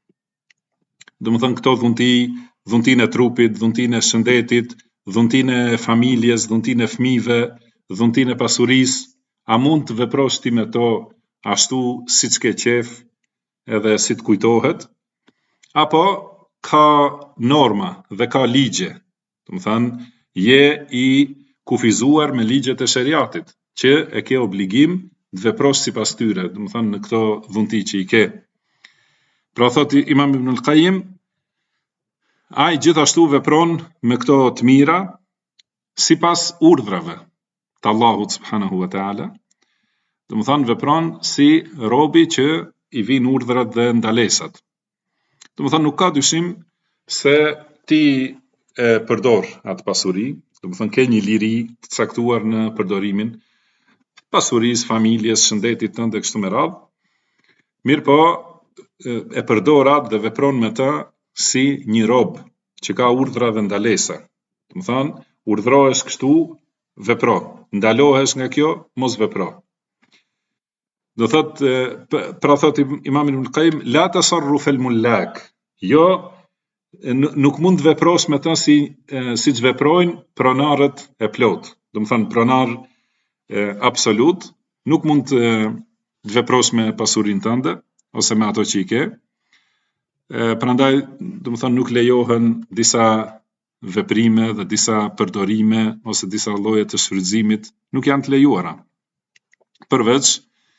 Këto dhuntinë e trupit, dhuntinë e shëndetit, dhuntinë e familjes, dhuntinë e fëmijëve, dhuntinë e pasurisë, a mund të veprosh ti me to ashtu siç ke qef edhe si të kujtohet, apo ka norma dhe ka ligje, je i kufizuar me ligjet e sheriatit, që e ke obligim të veprosh sipas tyre, në këto dhunti që i ke. Pra thot Imam Ibn al-Qayyim, ai gjithashtu vepron me këto të mira sipas urdhrave të Allahut subhanahu wa ta'ala, vepron si robi që i vijnë urdhrat dhe ndalesat. Nuk ka dyshim se ti e përdor atë pasuri, ke një liri të caktuar në përdorimin pasurisë, familjes, shëndetit tënd e kështu me radhë. Mirë po, e përdor atë dhe vepron me të si një rob që ka urdhra dhe ndalesa. Urdhrohesh kështu, vepro. Ndalohesh nga kjo, mos vepro. Pra thot Imam Ibn al-Qayyim, la tasarruf al-mullak. Jo, nuk mund të veprosh me të siç veprojnë pronarët e plot. Pronar absolut, nuk mund të veprosh me pasurinë tënde ose me ato që i ke. Prandaj, nuk lejohen disa veprime dhe disa përdorime ose disa lloje të shfrytëzimit, nuk janë të lejuara. Përveç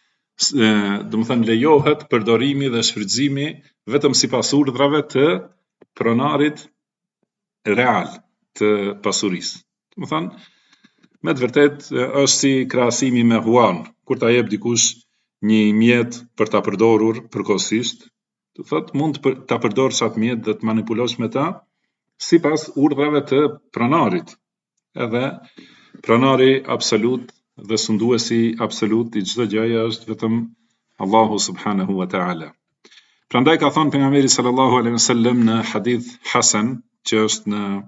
lejohet përdorimi dhe shfrytëzimi vetëm sipas urdhrave të pronarit real të pasurisë. Me të vërtet është si krahasimi me huan, kur ta jep dikush një mjet për ta përdorur përkohësisht, mund ta përdorësh atë mjet dhe të manipulosh me ta sipas urdhrave të pronarit. Edhe pronari absolut dhe sunduesi absolut i çdo gjëje është vetëm Allahu subhanahu wa ta'ala. Prandaj ka thënë pejgamberi sallallahu alaihi wasallam në hadith hasan, që është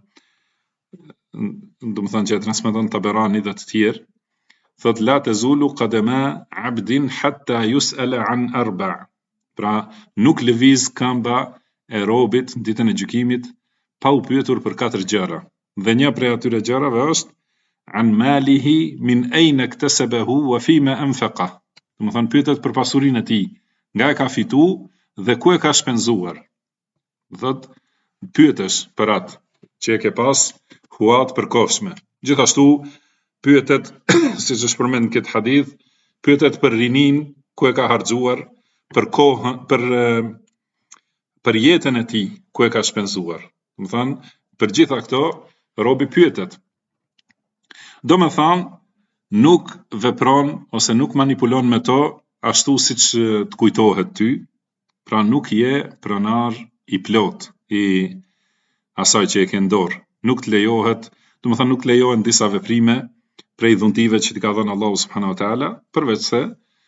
që e transmeton Taberani dhe të tjerë, thot la tazulu qadama 'abdin hatta yus'ala an arba'. Pra nuk lëviz këmba e robit ditën e gjykimit pa u pyetur për 4 gjëra. Dhe një prej atyre gjërave është an malihi min ayna iktasabahu wa fima anfaqa. Do të thonë pyetet për pasurinë e tij, nga e ka fitu dhe ku e ka shpenzuar. Do thotë pyetesh për atë që e ke pas huat përkohshme. Gjithashtu pyetet, siç është përmend në këtë hadith, pyetet për rinin ku e ka harxuar, për kohën, për jetën e tij ku e ka shpenzuar. Do të thonë për gjitha këto robi pyetet. Do me thonë, nuk vepron ose nuk manipulon me to ashtu siç të kujtohet ty, pra nuk je pronar i plot i asaj që e ke në dorë. Nuk të lejohet, do me thonë nuk lejohen disa veprime prej dhuntive që t'i ka dhënë Allahu subhanahu wa taala, përveç se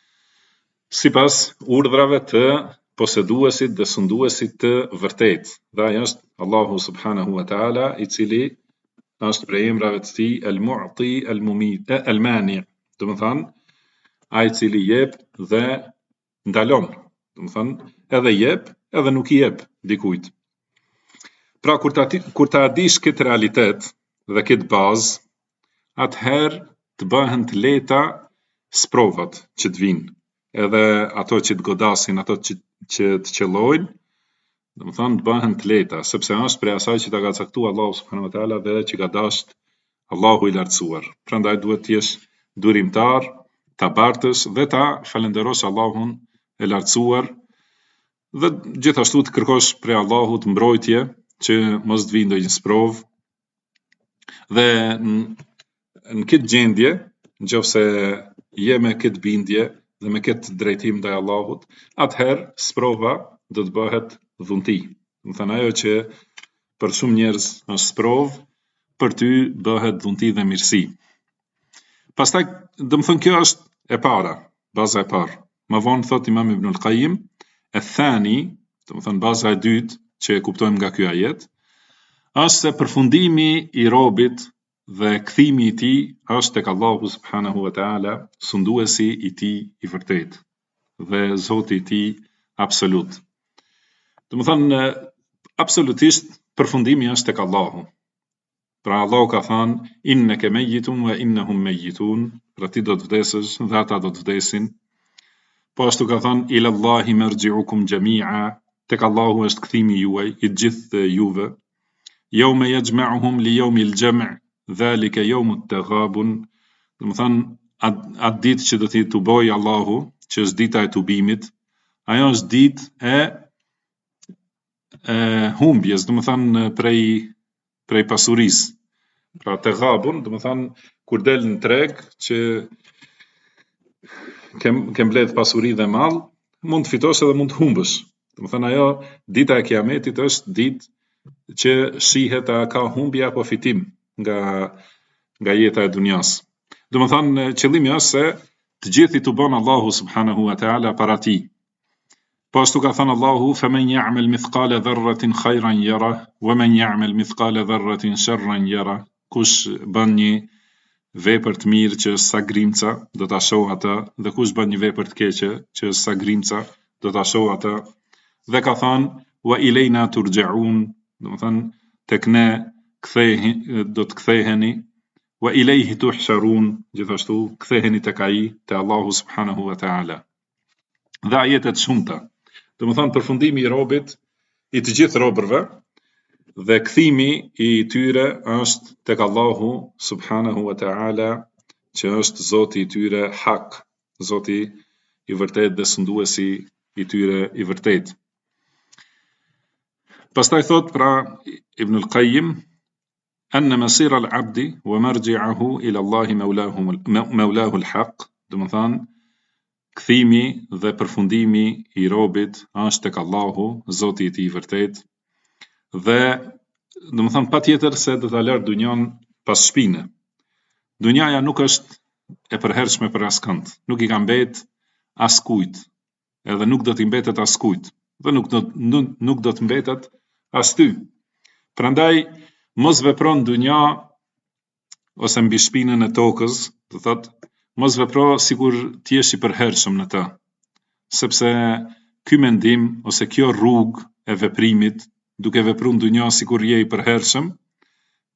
sipas urdhrave të poseduesit dhe sunduesit të vërtet. Dhe ai është Allahu subhanahu wa taala i cili është prej emrave të tij el-mu'ti el-mumit el-mani. Do të thonë ai i cili jep dhe ndalon. Do të thonë edhe jep edhe nuk i jep dikujt. Pra kur ta dish këtë realitet dhe këtë bazë, atëherë të bëhen të lehta sprovat që të vinë, edhe ato që të godasin, ato që të qellojnë, do të thonë të bëhen të lehta, sepse është prej asaj që ta ka caktuar Allahu subhanahu wa taala dhe që ka dashur Allahu i lartësuar. Prandaj duhet të jesh durimtar, ta bartësh dhe ta falenderosh Allahun e lartësuar dhe gjithashtu të kërkosh prej Allahut mbrojtje që mos të vinë ndonjë sprov. Dhe në këtë gjendje, nëse je me këtë bindje dhe me këtë drejtim ndaj Allahut, atëherë sprova do të bëhet dhunti. Do të thënë ajo që për shumë njerëz është sprov, për ty bëhet dhunti dhe mirësi. Pastaj, do të thënë kjo është e para, baza e parë. Më vonë thot Imam Ibn al-Qayyim, e thani, do të thënë baza e dytë që e kuptojmë nga ky ajet, është se përfundimi i robit dhe kthimi i tij është tek Allahu subhanahu wa taala, sunduesi i tij i vërtet dhe Zoti i tij absolut. Do të thonë absolutisht përfundimi është tek Allahu. Pra Allahu ka thënë innaka mayyitun wa innahum mayyitun, pra ti do të vdesësh dhe ata do të vdesin. Po ashtu ka thënë ila Allahi marji'ukum jami'a, tek Allahu është kthimi juaj i gjithë juve. Yawma yajma'uhum li yawmi al-jam', dhalika yawmu at-taghabun. Do të thonë atë ditë që do t'i tuboj Allahu, që është dita e tubimit, ajo është ditë e humbjes, do të thonë prej pasurisë. Pra taghabun, do të thonë kur del në treg që ke mbledh pasuri dhe mall, mund të fitosh edhe mund të humbësh. Do të thonë ajo dita e kiametit është ditë që shihet a ka humbje apo fitim nga jeta e dunjas. Do të thonë qëllimi është se të gjithë i tubon Allahu subhanahu wa taala para tij. Po ashtu ka thënë Allahu faman ya'mal mithqala dharratin khayran yara wa man ya'mal mithqala dharratin sharran yara. Kush bën një vepër të mirë që është sa grimca, do ta shoh atë, dhe kush bën një vepër të keqe që është sa grimca, do ta shoh atë. Dhe ka thënë wa ilayna turja'un, do të thonë tek ne do të ktheheni, wa ilayhi tuhsharun, gjithashtu ktheheni tek ai, te Allahu subhanahu wa taala. Dhe ajetet shumëta. Do të thonë përfundimi i robit, i të gjithë robërve, dhe kthimi i tyre është tek Allahu subhanahu wa taala, që është Zoti i tyre hak, Zoti i vërtet dhe sunduesi i tyre i vërtet. Pastaj thot pra Ibn al-Qayyim, anna masira al-abdi wa marji'ahu ila Allahi maulahu al-haq, do të thonë kthimi dhe përfundimi i robit është tek Allahu, Zoti i tij i vërtet. Dhe do të thonë patjetër se do ta lër dunjon pas shpine. Dunjaja nuk është e përhershme për askënd, nuk i ka mbet askujt, edhe nuk do t'i mbetet askujt, dhe nuk do të mbetet as ty. Prandaj mos vepron dunja ose mbi shpinën e tokës, do thotë mos vepro sikur ti je i përhershëm në të, sepse ky mendim ose kjo rrugë e veprimit, duke vepruar në dunja sikur je i përhershëm,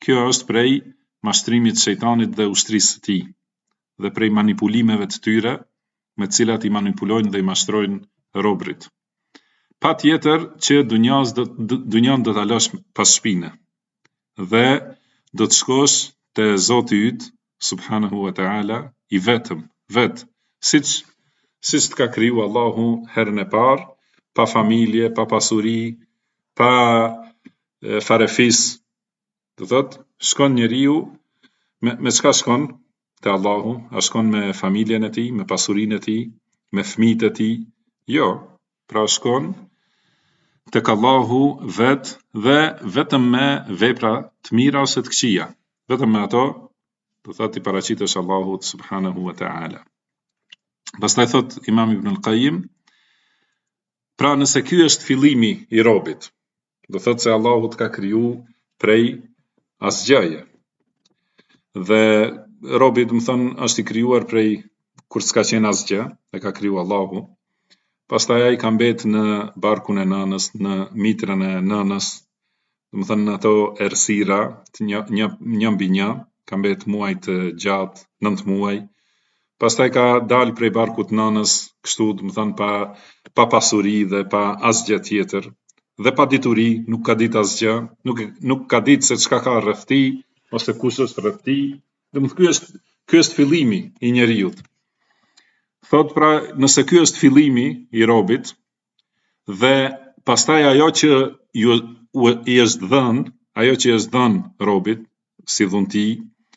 kjo është prej mashtrimit shejtanit dhe ushtrisë së tij, dhe prej manipulimeve të tyre, me të cilat i manipulojnë dhe i mashtrojnë robrit. Patjetër që dunjan do ta lësh pas shpine, dhe do të shkosh te Zoti yt subhanahu wa taala i vetëm, siç të ka kriju Allahu herën e parë, pa familje, pa pasuri, pa farefis. Do thot, shkon njeriu me çka shkon te Allahu? A shkon me familjen e tij, me pasurinë e tij, me fëmijët e tij? Jo, pra shkon tek Allahu dhe vetëm me vepra të mira ose të këqija. Vetëm me ato, do thot, i paraqitesh Allahut subhanahu wa taala. Pastaj thot Imam Ibn al-Qayyim, pra nëse ky është fillimi i robit, do thot se Allahu të ka kriju prej asgjëje. Dhe robi, do të thonë, është i krijuar prej kur s'ka qenë asgjë, e ka kriju Allahu. Pastaj ai ka mbet në barkun e nënës, në mitrën e nënës, do të thonë ato errësira të një mbi një, ka mbet muaj të gjatë, 9 muaj. Pastaj ka dalë prej barkut të nënës, kështu, do të thonë pa pasuri dhe pa asgjë tjetër, dhe pa dituri, nuk ka ditë asgjë, nuk ka ditë se çka ka rreth tij ose kush është rreth tij. Domethënë ky është fillimi i njeriut. Thot, pra, nëse ky është fillimi i robit, dhe pastaj ajo që i është dhënë robit si dhunti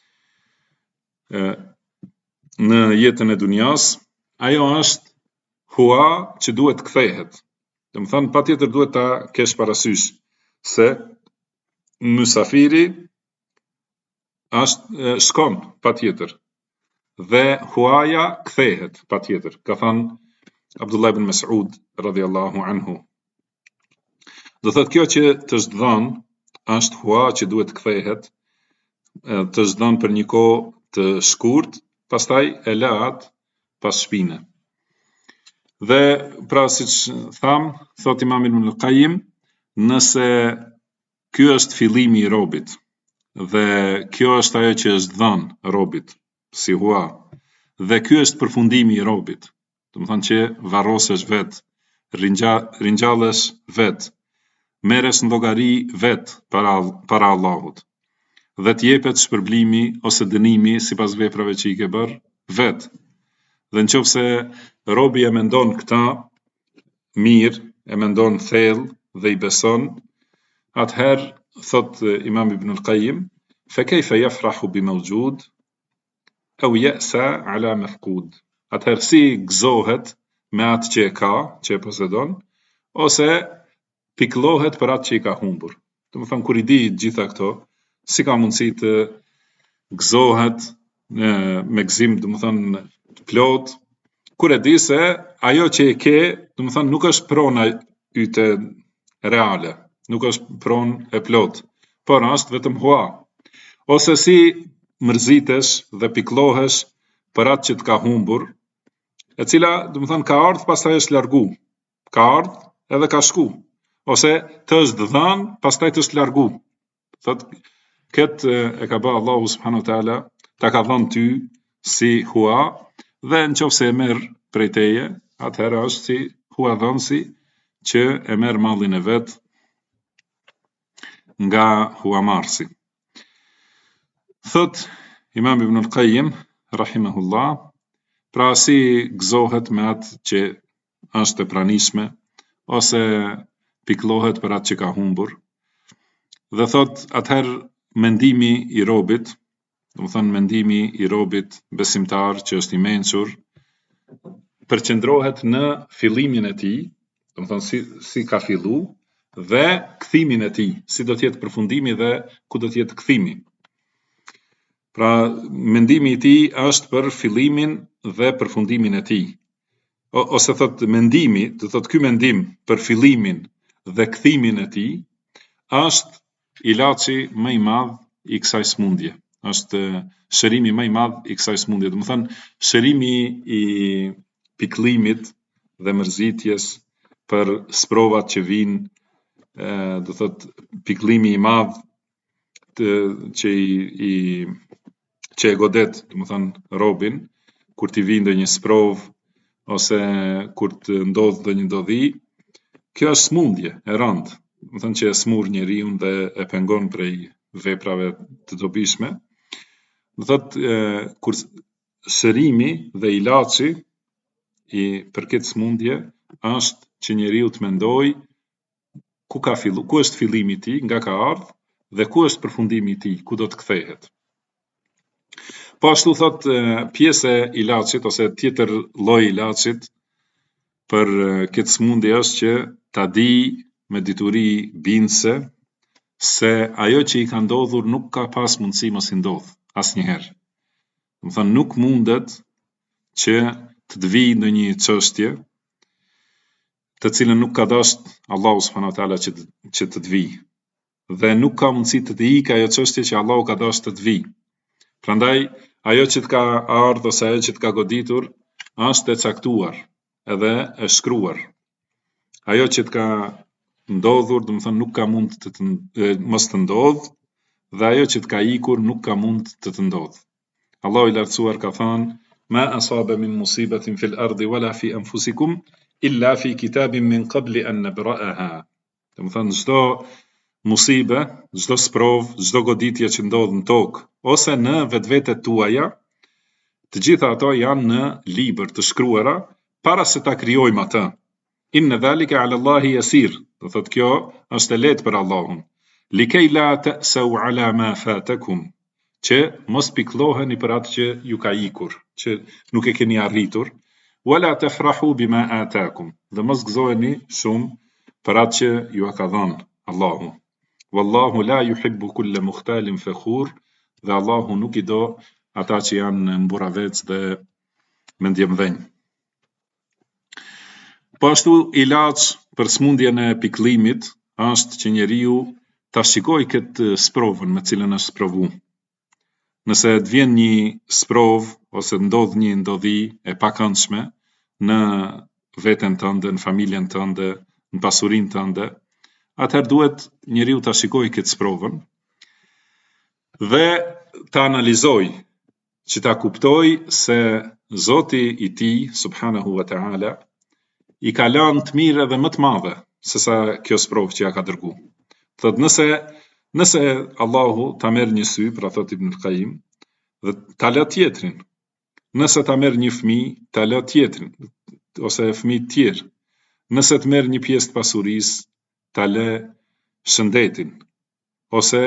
në jetën e dunjas, ajo është hua që duhet kthehet. Domethënë patjetër duhet ta kesh parasysh se mysafiri shkon patjetër dhe huaja kthehet patjetër, ka thënë Abdullah ibn Mas'ud radhiyallahu anhu. Do thotë kjo që të është dhënë është hua që duhet kthehet, të është dhënë për një kohë të shkurt, pastaj e lahat pas shpine. Dhe pra siç tham, thot Imam Ibn al-Qayyim, nëse ky është fillimi i robit dhe kjo është ajo që është dhënë robit si hua, dhe ky është përfundimi i robit, do të thonë që varrosesh vet, ringjallesh vet, merresh në llogari vet para Allahut, dhe të jepet shpërblimi ose dënimi sipas veprave që i ke bërë vet. Dhe nëse robi e mendon këta mirë, e mendon thellë dhe i beson, atëherë thot Imam Ibn al-Qayyim, fa kayfa yafrahu bi mawjud aw ya'sa ala mafqud. Atëherë si gëzohet me atë që e ka, që e posedon, ose pikëllohet për atë që i ka humbur. Domethënë kur i di gjitha këto, si ka mundësi të gëzohet me gëzim, domethënë plot, kur e di se ajo që e ke, domethënë nuk është prona yte reale, nuk është pronë e plot, por është vetëm hua. Ose si mërzitesh dhe pikëllohesh për atë që të ka humbur, e cila, domethënë, ka ardhur pastaj është largu, ka ardhur edhe ka shku, ose të është dhënë pastaj të është largu. Thot, këtë e ka bë Allahu subhanahu wa taala, ta ka dhënë ty si hua, dhe nëse e merr prej teje, atëherë është si hua dhënësi që e merr mallin e vet nga huamarrësi. Thot Imam Ibn al-Qayyim rahimahullah, pra si gëzohet me atë që është e pranishme, ose pikëllohet për atë që ka humbur. Dhe thot, atëherë mendimi i robit, domethënë mendimi i robit besimtar që është i mençur, përqendrohet në fillimin e tij, domethënë si ka fillu, dhe kthimin e tij, si do të jetë përfundimi dhe ku do të jetë kthimi. Pra mendimi i tij është për fillimin dhe përfundimin e tij. Ose thot mendimi, do thot ky mendim për fillimin dhe kthimin e tij është ilaçi më i madh i kësaj smundje. Është shërimi më i madh i kësaj smundje. Domethënë shërimi i pikëllimit dhe mërzitjes për sprovat që vijnë, do thot pikëllimi i madh që e godet, do të thënë robin, kur t'i vijë ndonjë sprov ose kur të ndodh ndonjë ndodhi, kjo është smundje e rëndë, do të thënë që e smur njeriu dhe e pengon prej veprave të dobishme. Do thotë kur shërimi dhe ilaçi për këtë smundje është që njeriu të mendojë ku është fillimi i tij, nga ka ardhur dhe ku është përfundimi i tij, ku do të kthehet. Po ashtu thot pjesë e ilaçit ose tjetër lloj ilaçit për këtë smundje është që ta di me dituri bindse se ajo që i ka ndodhur nuk ka pas mundësi mos i ndodh asnjëherë. Do të thënë nuk mundet që të vijë ndonjë çështje të cilën nuk ka dashur Allahu subhanahu wa taala që të vijë. Dhe nuk ka mundësi të ikë ajo çështje që Allahu ka dashur të vijë. Prandaj ajo që të ka ardhur ose ajo që të ka goditur është e caktuar edhe e shkruar. Ajo që të ka ndodhur, do të thënë nuk ka mund të mos të ndodh, dhe ajo që të ka ikur nuk ka mund të ndodh. Allahu i lartësuar ka thënë: "Ma asaba min musibatin fil ardi wala fi anfusikum illa fi kitabin min qabli an nabra'aha." Do të thënë çdo musibe, çdo sprov, çdo goditje që ndodh në tokë ose në vetvetet tuaja, të gjitha ato janë në libër të shkruara para se ta krijojmë atë. Inna dhalika ala Allahi yasir. Do thotë kjo është e lehtë për Allahun. Likej la ta'sau ala ma fatakum. Që mos pikëlloheni për atë që ju ka ikur, që nuk e keni arritur. Wala tafrahu bima atakum. Dhe mos gëzoheni shumë për atë që ju ka dhënë Allahu. Wallahu la yuhibbu kulla mukhtalin fakhur. Dhe Allahu nuk i do ata që janë mburavec dhe mendjemdhenj. Po ashtu ilaç për smundjen e pikëllimit është që njeriu ta shikojë këtë sprovën me cilën është sprovu. Nëse të vjen një sprov ose ndodh një ndodhi e pakëndshme në veten tënde, në familjen tënde, në pasurinë tënde, atëherë duhet njeriu ta shikojë këtë sprovën dhe ta analizojë, që ta kuptoj se Zoti i tij subhanahu wa taala i ka lënë të mirë edhe më të madhe se sa kjo sprovë që ja ka dërgu. Thot nëse Allahu ta merr një sy, pra thot Ibn Qayyim, dhe ta lë tjetrin. Nëse ta merr një fëmijë, ta lë tjetrin ose fëmijë të tjerë. Nëse të merr një pjesë të pasurisë, ta lë shëndetin. Ose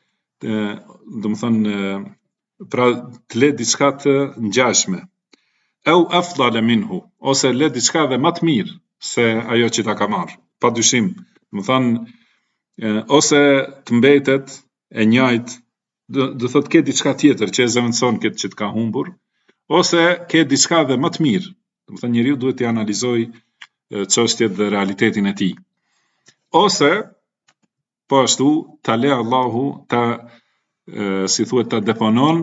do të thënë pra të lë diçka të ngjashme. Au afdala minhu, ose lë diçka dhe më të mirë se ajo që ta ka marrë. Padyshim, do të thënë ose të mbetet e njëjtë, do thotë ke diçka tjetër që e zëvendëson këtë që të ka humbur, ose ke diçka dhe më të mirë. Do të thënë njeriu duhet të analizojë çështjet dhe realitetin e tij. Ose po ashtu ta lë Allahu si thuhet ta deponon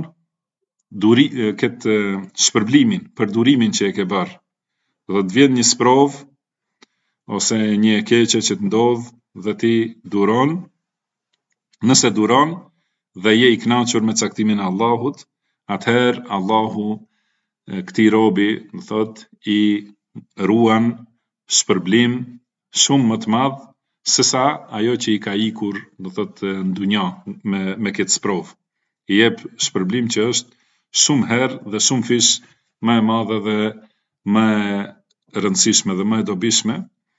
këtë shpërblimin për durimin që e ke bërë. Do të vjen një sprov ose një e keqe që të ndodh dhe ti duron. Nëse duron dhe je i kënaqur me caktimin e Allahut, atëherë Allahu këtij robi, do thot, i ruan shpërblim shumë më të madh se sa ajo që i ka ikur, do thot, në dunja me këtë sprov. I jep shpërblim që është shumë herë dhe shumë fish më e madhe dhe më e rëndësishme dhe më e dobishme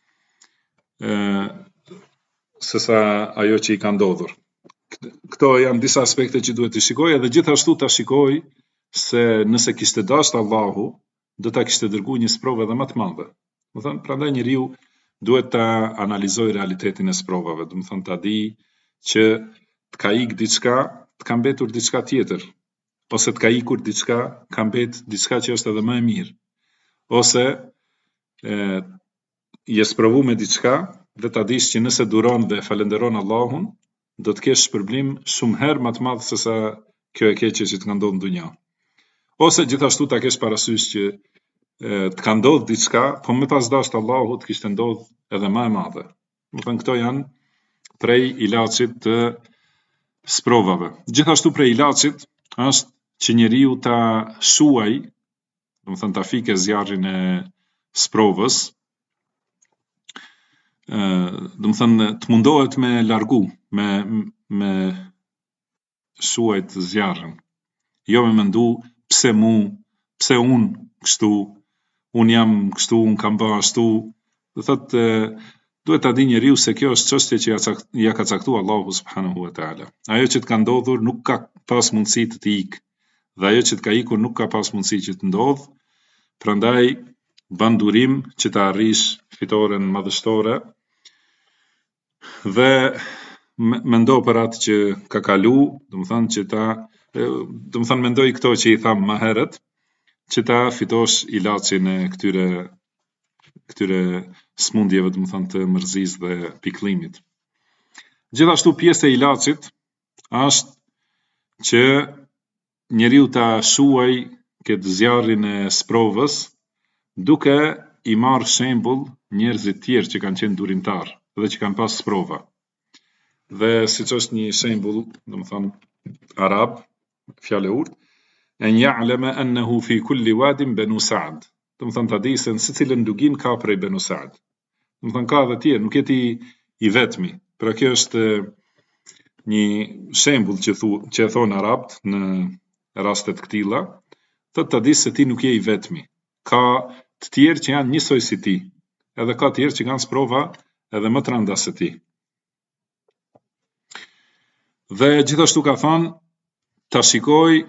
se sa ajo që i ka ndodhur. Këto janë disa aspekte që duhet të shikoj, edhe gjithashtu ta shikoj se nëse kishte dashur Allahu, do ta kishte dërguar një sprovë edhe më të madhe. Do thënë, prandaj njeriu duhet ta analizojë realitetin e sprovave, do të thënë ta di që të ka ikë diçka, të ka mbetur diçka tjetër, ose të ka ikur diçka, ka mbet diçka që është edhe më e mirë. Ose je sprovu me diçka dhe ta dish që nëse duron dhe falenderon Allahun, do të kesh shpërblim shumë herë më të madh se sa kjo e keqe që të ka ndodhur në dunja. Ose gjithashtu ta kesh parasysh që të ka ndodhur diçka, po me pas dashur Allahut të kishte ndodhur edhe më e madhe. Do të thënë këto janë prej ilaçit të sprovave. Gjithashtu prej ilaçit është që njeriu ta shuaj, domethënë ta fikë zjarrin e sprovës, domethënë të mundohet me largu, me shuajt zjarrin. Jo me mendu pse mu, pse unë kështu, unë jam kështu, unë kam bërë ashtu. Do thotë duhet ta di njeriu se kjo është çështje që ja ka caktuar Allahu subhanahu wa taala. Ajo që të ka ndodhur nuk ka pas mundësi të ikë, dhe ajo që të ka ikur nuk ka pas mundësi që të ndodhë. Prandaj bën durim që të arrish fitoren madhështore dhe mendo për atë që ka kalu, domethënë që ta domethënë mendoj këto që i tham më herët, që ta fitosh ilaçin e këtyre smundjeve, domethënë të mërzisë dhe pikëllimit. Gjithashtu pjesë e ilaçit është që njeriu ta shuaj këtë zjarrin e sprovës duke i marrë shembull njerëzit tjerë që kanë qenë durimtar dhe që kanë pas sprova. Dhe siç është një shembull, domethënë arab, fjalë e urtë, en ya'lama annahu fi kulli wadin banu Sa'd. Domethënë ta di se në secilën dugin ka prej Banu Sa'd. Domethënë ka edhe tjerë, nuk jeti i vetmi. Pra kjo është një shembull që e thon arabt në raste të këtilla, thotë ta di se ti nuk je i vetmi. Ka të tjerë që janë njësoj si ti, edhe ka të tjerë që kanë sprova edhe më të rënda se ti. Dhe gjithashtu ka thënë ta shikoj,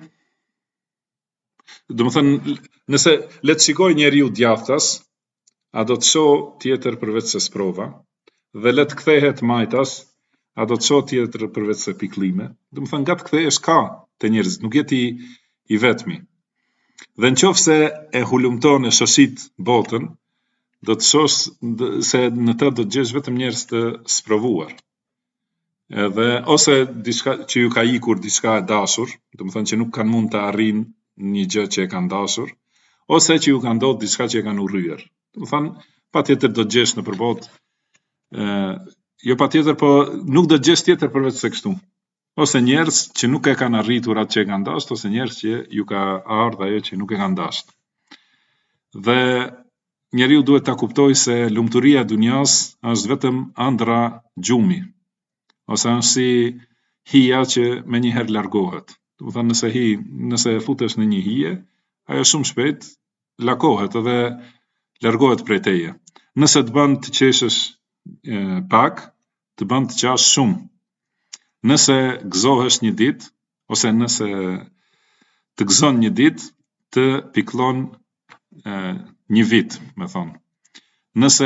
domethënë nëse le të shikoj njeriu djathtas, a do të shoh tjetër përveç se sprova, dhe le të kthehet majtas, a do të shoh tjetër përveç se pikëllime. Domethënë nga të kthehesh ka te njerëzit, nuk jeti i vetmi. Dhe në qoftë se e hulumton e shoshit botën, do të shohësh se në të do të gjesh vetëm njerëz të sprovuar. Edhe ose diçka që ju ka ikur diçka e dashur, domethënë që nuk kanë mund të arrijnë një gjë që e kanë dashur, ose që ju ka ndodhur diçka që e kanë urryer. Domethënë patjetër do të gjesh në përbot, jo patjetër, po nuk do të gjesh tjetër përveç se kështu. Ose njerëz që nuk e kanë arritur atë që e kanë dashur, ose njerëz që ju ka ardhur ajo që nuk e kanë dashur. Dhe njeriu duhet ta kuptojë se lumturia e dunjas është vetëm ëndra gjumi, ose është si hija që me njëherë largohet. Domethënë nëse futesh në një hije, ajo shumë shpejt lakohet edhe largohet prej teje. Nëse të bën të qeshësh pak, të bën të qash shumë. Nëse gëzohesh një ditë, ose nëse të gëzon një ditë, të pikëllon një vit, me thonë. Nëse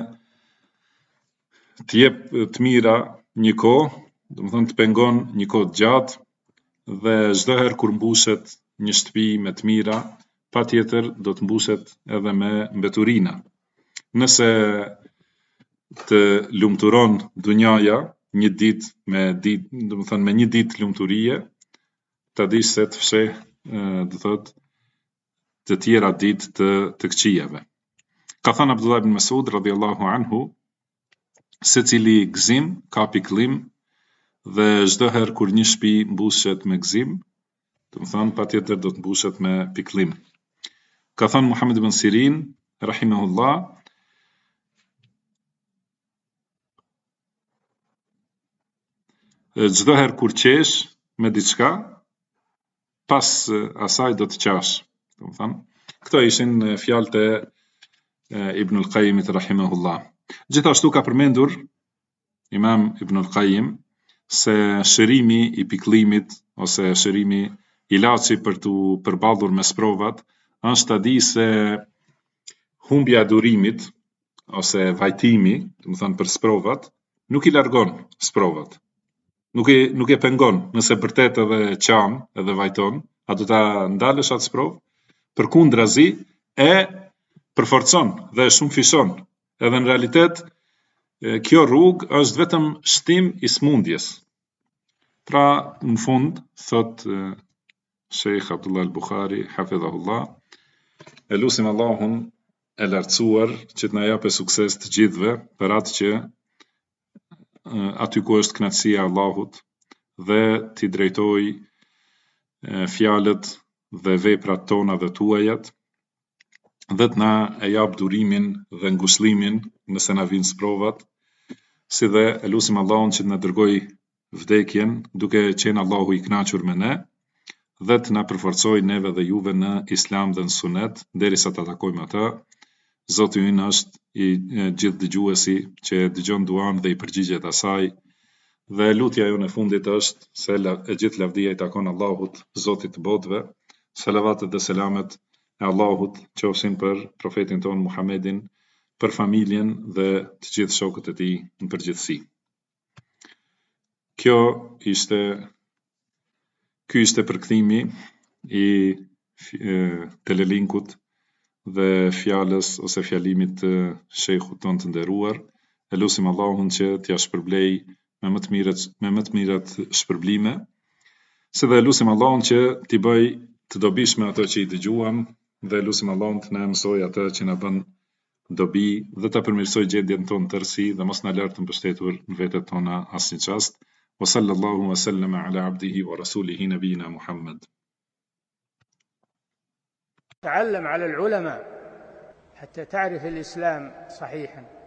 të jep të mira një kohë, domethënë të pengon një kohë të gjatë, dhe çdo herë kur mbushet një shtëpi me të mira, patjetër do të mbushet edhe me mbeturina. Nëse të lumturon dunjaja një ditë domethënë me një ditë lumturie, ta dish se të fsheh, do thotë, të tjera ditë të këqijave. Ka thënë Abdullah ibn Mas'ud radhiyallahu anhu, secili gëzim ka pikëllim, dhe çdo herë kur një shtëpi mbushet me gëzim, domethënë patjetër do të mbushet me pikëllim. Ka thënë Muhammad ibn Sirin rahimahullah, çdo herë kur qesh me diçka, pas asaj do të qash. Domethënë, këto ishin fjalët e Ibn al-Qayyimit rahimahullah. Gjithashtu ka përmendur Imam Ibn al-Qayyim se shërimi i pikëllimit ose shërimi ilaçi për të përballur me sprovat është ta di se humbja e durimit ose vajtimi, domethënë për sprovat, nuk i largon sprovat. Nuk e pengon, nëse vërtet edhe qan, edhe vajton, a do ta ndalësh atë sprovë? Përkundrazi e përforcon dhe e shumë fishon. Edhe në realitet, kjo rrugë është vetëm shtim i smundjes. Pra, në fund, thot Sheikh Abdullah al-Bukhari, hafidhahullah, e lusim Allahun e lartësuar që të na japë sukses të gjithëve për atë që aty ku është kënaqësia e Allahut dhe t'i drejtoj fjalët dhe veprat tona dhe tuajat, dhe t'na e jap durimin dhe ngushëllimin nëse na vinë sprovat, si dhe e lutim Allahun që t'na dërgoj vdekjen duke qenë Allahu i kënaqur me ne, dhe t'na përforcoj neve dhe juve në Islam dhe në Sunet, derisa ta takojmë atë. Zoti ynë është i gjithë dëgjuesi që dëgjon duan dhe i përgjigjet asaj, dhe lutja jonë e fundit është se e gjithë lavdia i takon Allahut, Zotit të botëve. Salavatet dhe selamet e Allahut qofshin për profetin ton Muhammedin, për familjen dhe të gjithë shokët e tij në përgjithësi. Ky ishte përkthimi i telelinkut dhe fjalës ose fjalimit të shejkhut ton të nderuar. E lutim Allahun që t'ja shpërblej me më të mirat shpërblime, se dhe lutim Allahun që t'i bëj të dobishme ato që i dëgjuam, dhe lutim Allahun të na mësoj atë që na bën dobi dhe ta përmirësoj gjendjen tonë tërësi dhe mos na lart të mbështetur në vetet tona asnjë çast. Wa sallallahu wa sallama ala abdihi wa rasulihi nabiyina Muhammad. تعلم على العلماء حتى تعرف الإسلام صحيحا.